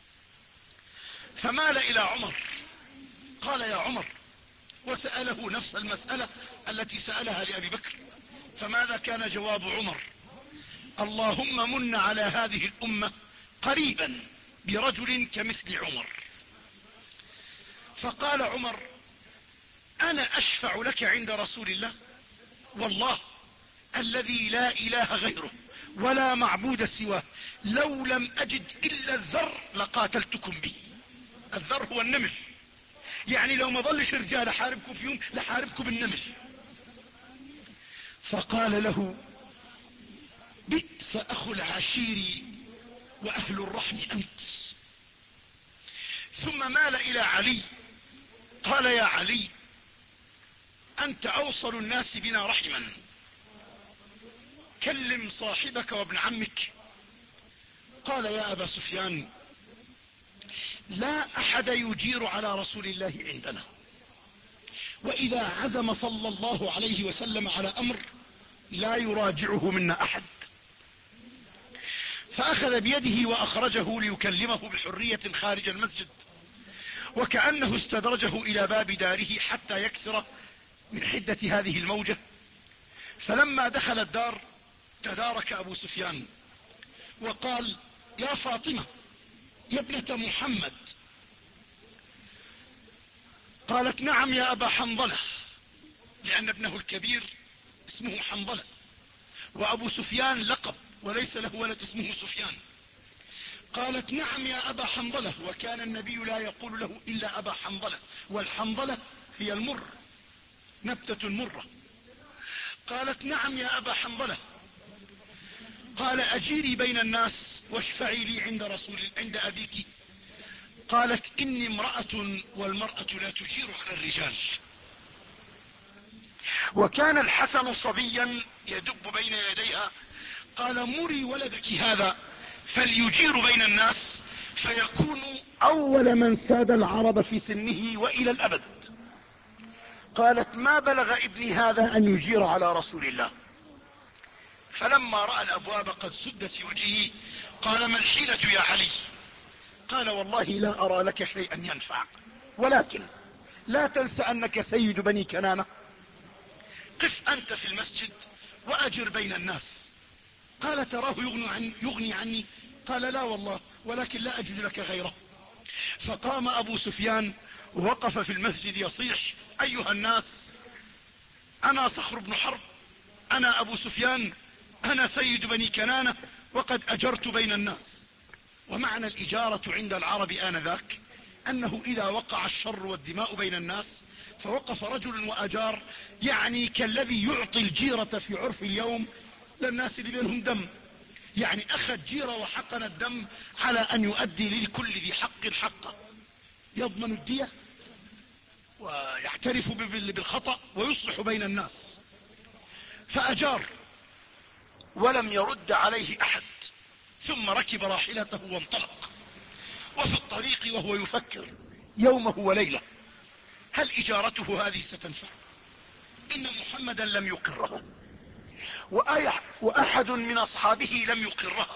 فمال إلى عمر، قال: يا عمر، وسأله نفس المسألة التي سألها لأبي بكر. فماذا كان جواب عمر؟ اللهم من على هذه الأمة قريبا برجل كمثل عمر. فقال عمر: أنا أشفع لك عند رسول الله والله الذي لا إله غيره ولا معبود سواه، لو لم أجد إلا الذر لقاتلتكم به. الذر هو النمل، يعني لو ما ظلش رجال احاربكم في يوم لحاربكم بالنمل. فقال له: بئس أخو العشير وأهل الرحم أنت. ثم مال إلى علي قال: يا علي، أنت أوصل الناس بنا رحما، كلم صاحبك وابن عمك. قال: يا أبا سفيان، لا أحد يجير على رسول الله عندنا، وإذا عزم صلى الله عليه وسلم على أمر لا يراجعه منا أحد. فأخذ بيده وأخرجه ليكلمه بحرية خارج المسجد، وكأنه استدرجه إلى باب داره حتى يكسر من حدة هذه الموجة. فلما دخل الدار تدارك أبو سفيان وقال: يا فاطمة يا ابنة محمد. قالت: نعم يا أبا حنظلة، لأن ابنه الكبير اسمه حنظلة، وأبو سفيان لقب وليس له ولد اسمه سفيان. قالت: نعم يا أبا حنظلة، وكان النبي لا يقول له إلا أبا حنظلة، والحنظلة هي المر، نبتة مرة. قالت: نعم يا أبا حنظلة. قال: أجيري بين الناس واشفعي لي عند رسول عند أبيك. قالت: إني امرأة والمرأة لا تجير على الرجال. وكان الحسن صبيا يدب بين يديها. قال: مري ولدك هذا فليجير بين الناس فيكون أول من ساد العرب في سنه وإلى الأبد. قالت: ما بلغ ابني هذا أن يجير على رسول الله. فلما رأى الأبواب قد سدت في وجهه قال: ما الحيلة يا علي؟ قال: والله لا أرى لك شيئا ينفع، ولكن لا تنس أنك سيد بني كنانة، قف أنت في المسجد وأجر بين الناس. قال: تراه يغني عني, يغني عني؟ قال: لا والله، ولكن لا أجد لك غيره. فقام أبو سفيان ووقف في المسجد يصيح: أيها الناس، أنا صخر بن حرب، أنا أبو سفيان، أنا سيد بني كنانة، وقد أجرت بين الناس. ومعنى الإجارة عند العرب آنذاك أنه إذا وقع الشر والدماء بين الناس فوقف رجل وأجار، يعني كالذي يعطي الجيرة في عرف اليوم للناس اللي بينهم دم، يعني أخذ جيرة وحقن الدم على أن يؤدي لكل ذي حق حقه، يضمن الدية ويعترف بالخطأ ويصلح بين الناس. فأجار ولم يرد عليه أحد، ثم ركب راحلته وانطلق. وفي الطريق وهو يفكر يومه وليلة: هل إجارته هذه ستنفع؟ إن محمدا لم يقرها، وأحد من أصحابه لم يقرها،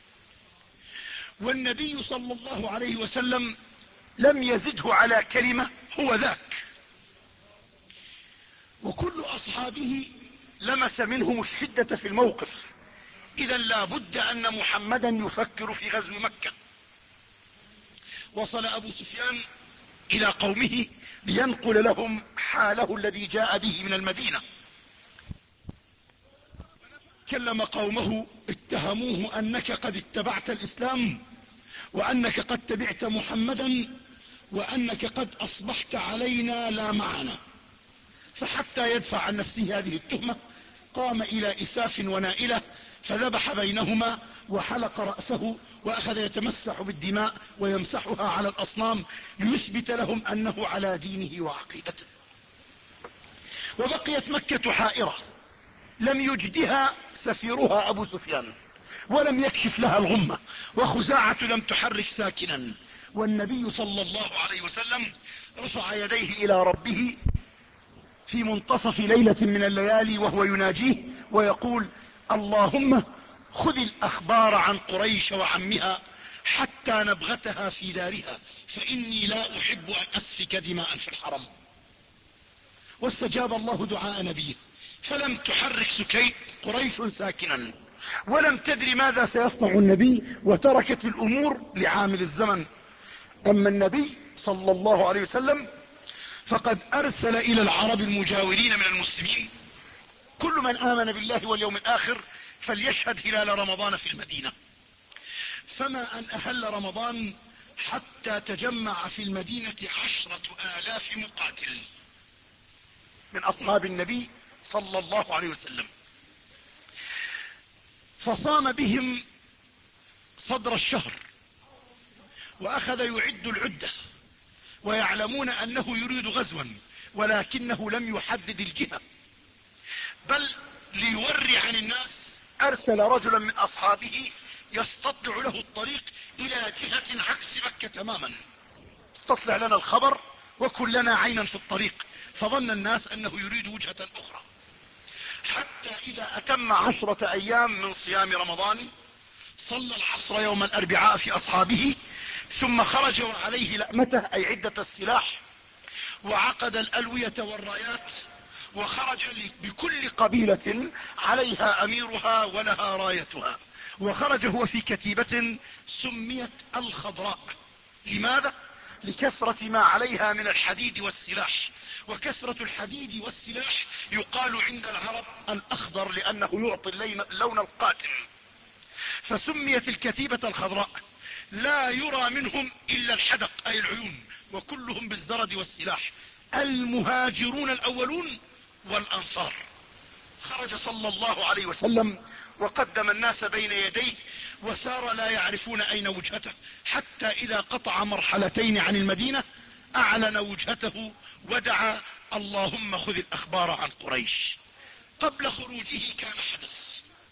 والنبي صلى الله عليه وسلم لم يزده على كلمة هو ذاك، وكل أصحابه لمس منهم الشدة في الموقف. إذا لا بد أن محمدا يفكر في غزو مكة. وصل أبو سفيان إلى قومه لينقل لهم حاله الذي جاء به من المدينة. كلم قومه، اتهموه أنك قد اتبعت الإسلام، وأنك قد تبعت محمدا، وأنك قد أصبحت علينا لا معنا. فحتى يدفع عن نفسه هذه التهمة قام إلى إساف ونائلة فذبح بينهما وحلق رأسه وأخذ يتمسح بالدماء ويمسحها على الأصنام ليثبت لهم أنه على دينه وعقيدته. وبقيت مكة حائرة، لم يجدها سفيرها أبو سفيان، ولم يكشف لها الغمة، وخزاعة لم تحرك ساكنا. والنبي صلى الله عليه وسلم رفع يديه إلى ربه في منتصف ليلة من الليالي وهو يناجيه ويقول: اللهم خذ الأخبار عن قريش وعمها حتى نبغتها في دارها، فإني لا أحب أن أسفك دماء في الحرم. واستجاب الله دعاء نبيه، فلم تحرك سكي قريش ساكنا، ولم تدري ماذا سيصنع النبي، وتركت الأمور لعامل الزمن. أما النبي صلى الله عليه وسلم فقد ارسل الى العرب المجاورين من المسلمين كل من امن بالله واليوم الاخر فليشهد هلال رمضان في المدينة. فما ان اهل رمضان حتى تجمع في المدينة عشرة الاف مقاتل من اصحاب النبي صلى الله عليه وسلم، فصام بهم صدر الشهر واخذ يعد العدة ويعلمون انه يريد غزوا ولكنه لم يحدد الجهة، بل ليوري عن الناس ارسل رجلا من اصحابه يستطلع له الطريق الى جهة عكس مكة تماما. استطلع لنا الخبر وكن لنا عينا في الطريق. فظن الناس انه يريد وجهة اخرى، حتى اذا اتم عشرة ايام من صيام رمضان صلى العصر يوم الاربعاء في اصحابه، ثم خرج وعليه لأمته اي عدة السلاح، وعقد الالوية والرايات، وخرج بكل قبيلة عليها اميرها ولها رايتها، وخرج هو في كتيبة سميت الخضراء. لماذا؟ لكثرة ما عليها من الحديد والسلاح، وكثرة الحديد والسلاح يقال عند العرب الاخضر لانه يعطي اللون القاتم، فسميت الكتيبة الخضراء. لا يرى منهم الا الحدق اي العيون، وكلهم بالزرد والسلاح، المهاجرون الاولون والانصار. خرج صلى الله عليه وسلم وقدم الناس بين يديه وسار لا يعرفون اين وجهته، حتى اذا قطع مرحلتين عن المدينة اعلن وجهته ودعا اللهم خذ الاخبار عن قريش. قبل خروجه كان حدث،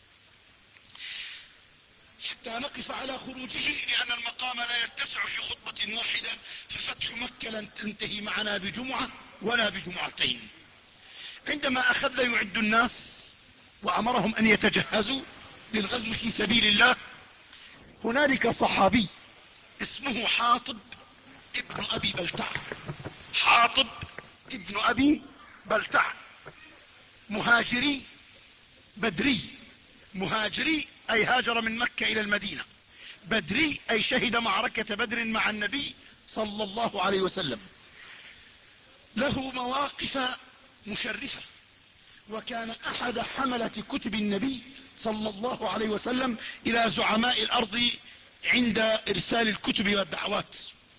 حتى نقف على خروجه لان المقام لا يتسع في خطبة واحدة، ففتح مكة لن تنتهي معنا بجمعة ولا بجمعتين. عندما اخذ يعد الناس وامرهم ان يتجهزوا للغزو في سبيل الله، هنالك صحابي اسمه حاطب ابن ابي بلتع. حاطب ابن ابي بلتع مهاجري بدري. مهاجري اي هاجر من مكة الى المدينة، بدري اي شهد معركة بدر مع النبي صلى الله عليه وسلم. له مواقف مشرفة، وكان احد حملة كتب النبي صلى الله عليه وسلم الى زعماء الارض عند ارسال الكتب والدعوات.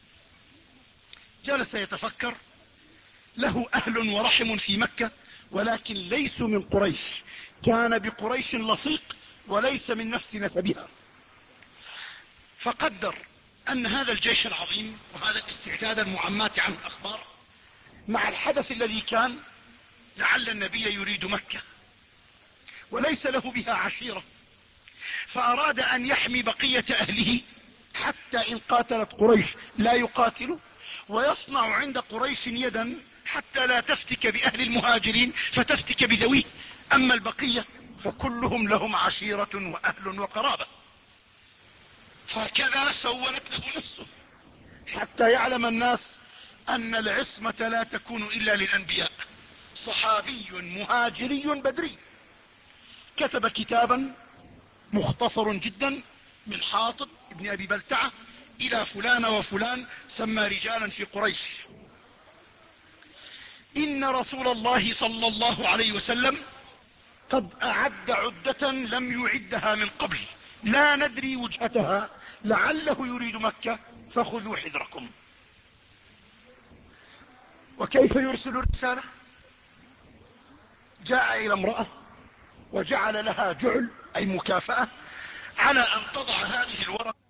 جلس يتفكر، له اهل ورحم في مكة ولكن ليسوا من قريش، كان بقريش لصيق وليس من نفس نسبها. فقدر ان هذا الجيش العظيم وهذا الاستعداد المعماة عنه الاخبار مع الحدث الذي كان، لعل النبي يريد مكة وليس له بها عشيرة، فاراد ان يحمي بقية اهله حتى ان قاتلت قريش لا يقاتلوا، ويصنع عند قريش يدا حتى لا تفتك باهل المهاجرين فتفتك بذويه، اما البقية فكلهم لهم عشيرة واهل وقرابة. هكذا سولت له نفسه حتى يعلم الناس ان العصمة لا تكون الا للانبياء. صحابي مهاجري بدري كتب كتابا مختصر جدا من حاطب ابن ابي بلتعة الى فلان وفلان، سمى رجالا في قريش: ان رسول الله صلى الله عليه وسلم قد اعد عدة لم يعدها من قبل، لا ندري وجهتها، لعله يريد مكة فخذوا حذركم. وكيف يرسل الرسالة؟ جاء الى امرأة وجعل لها جعل اي مكافأة على ان تضع هذه الورقة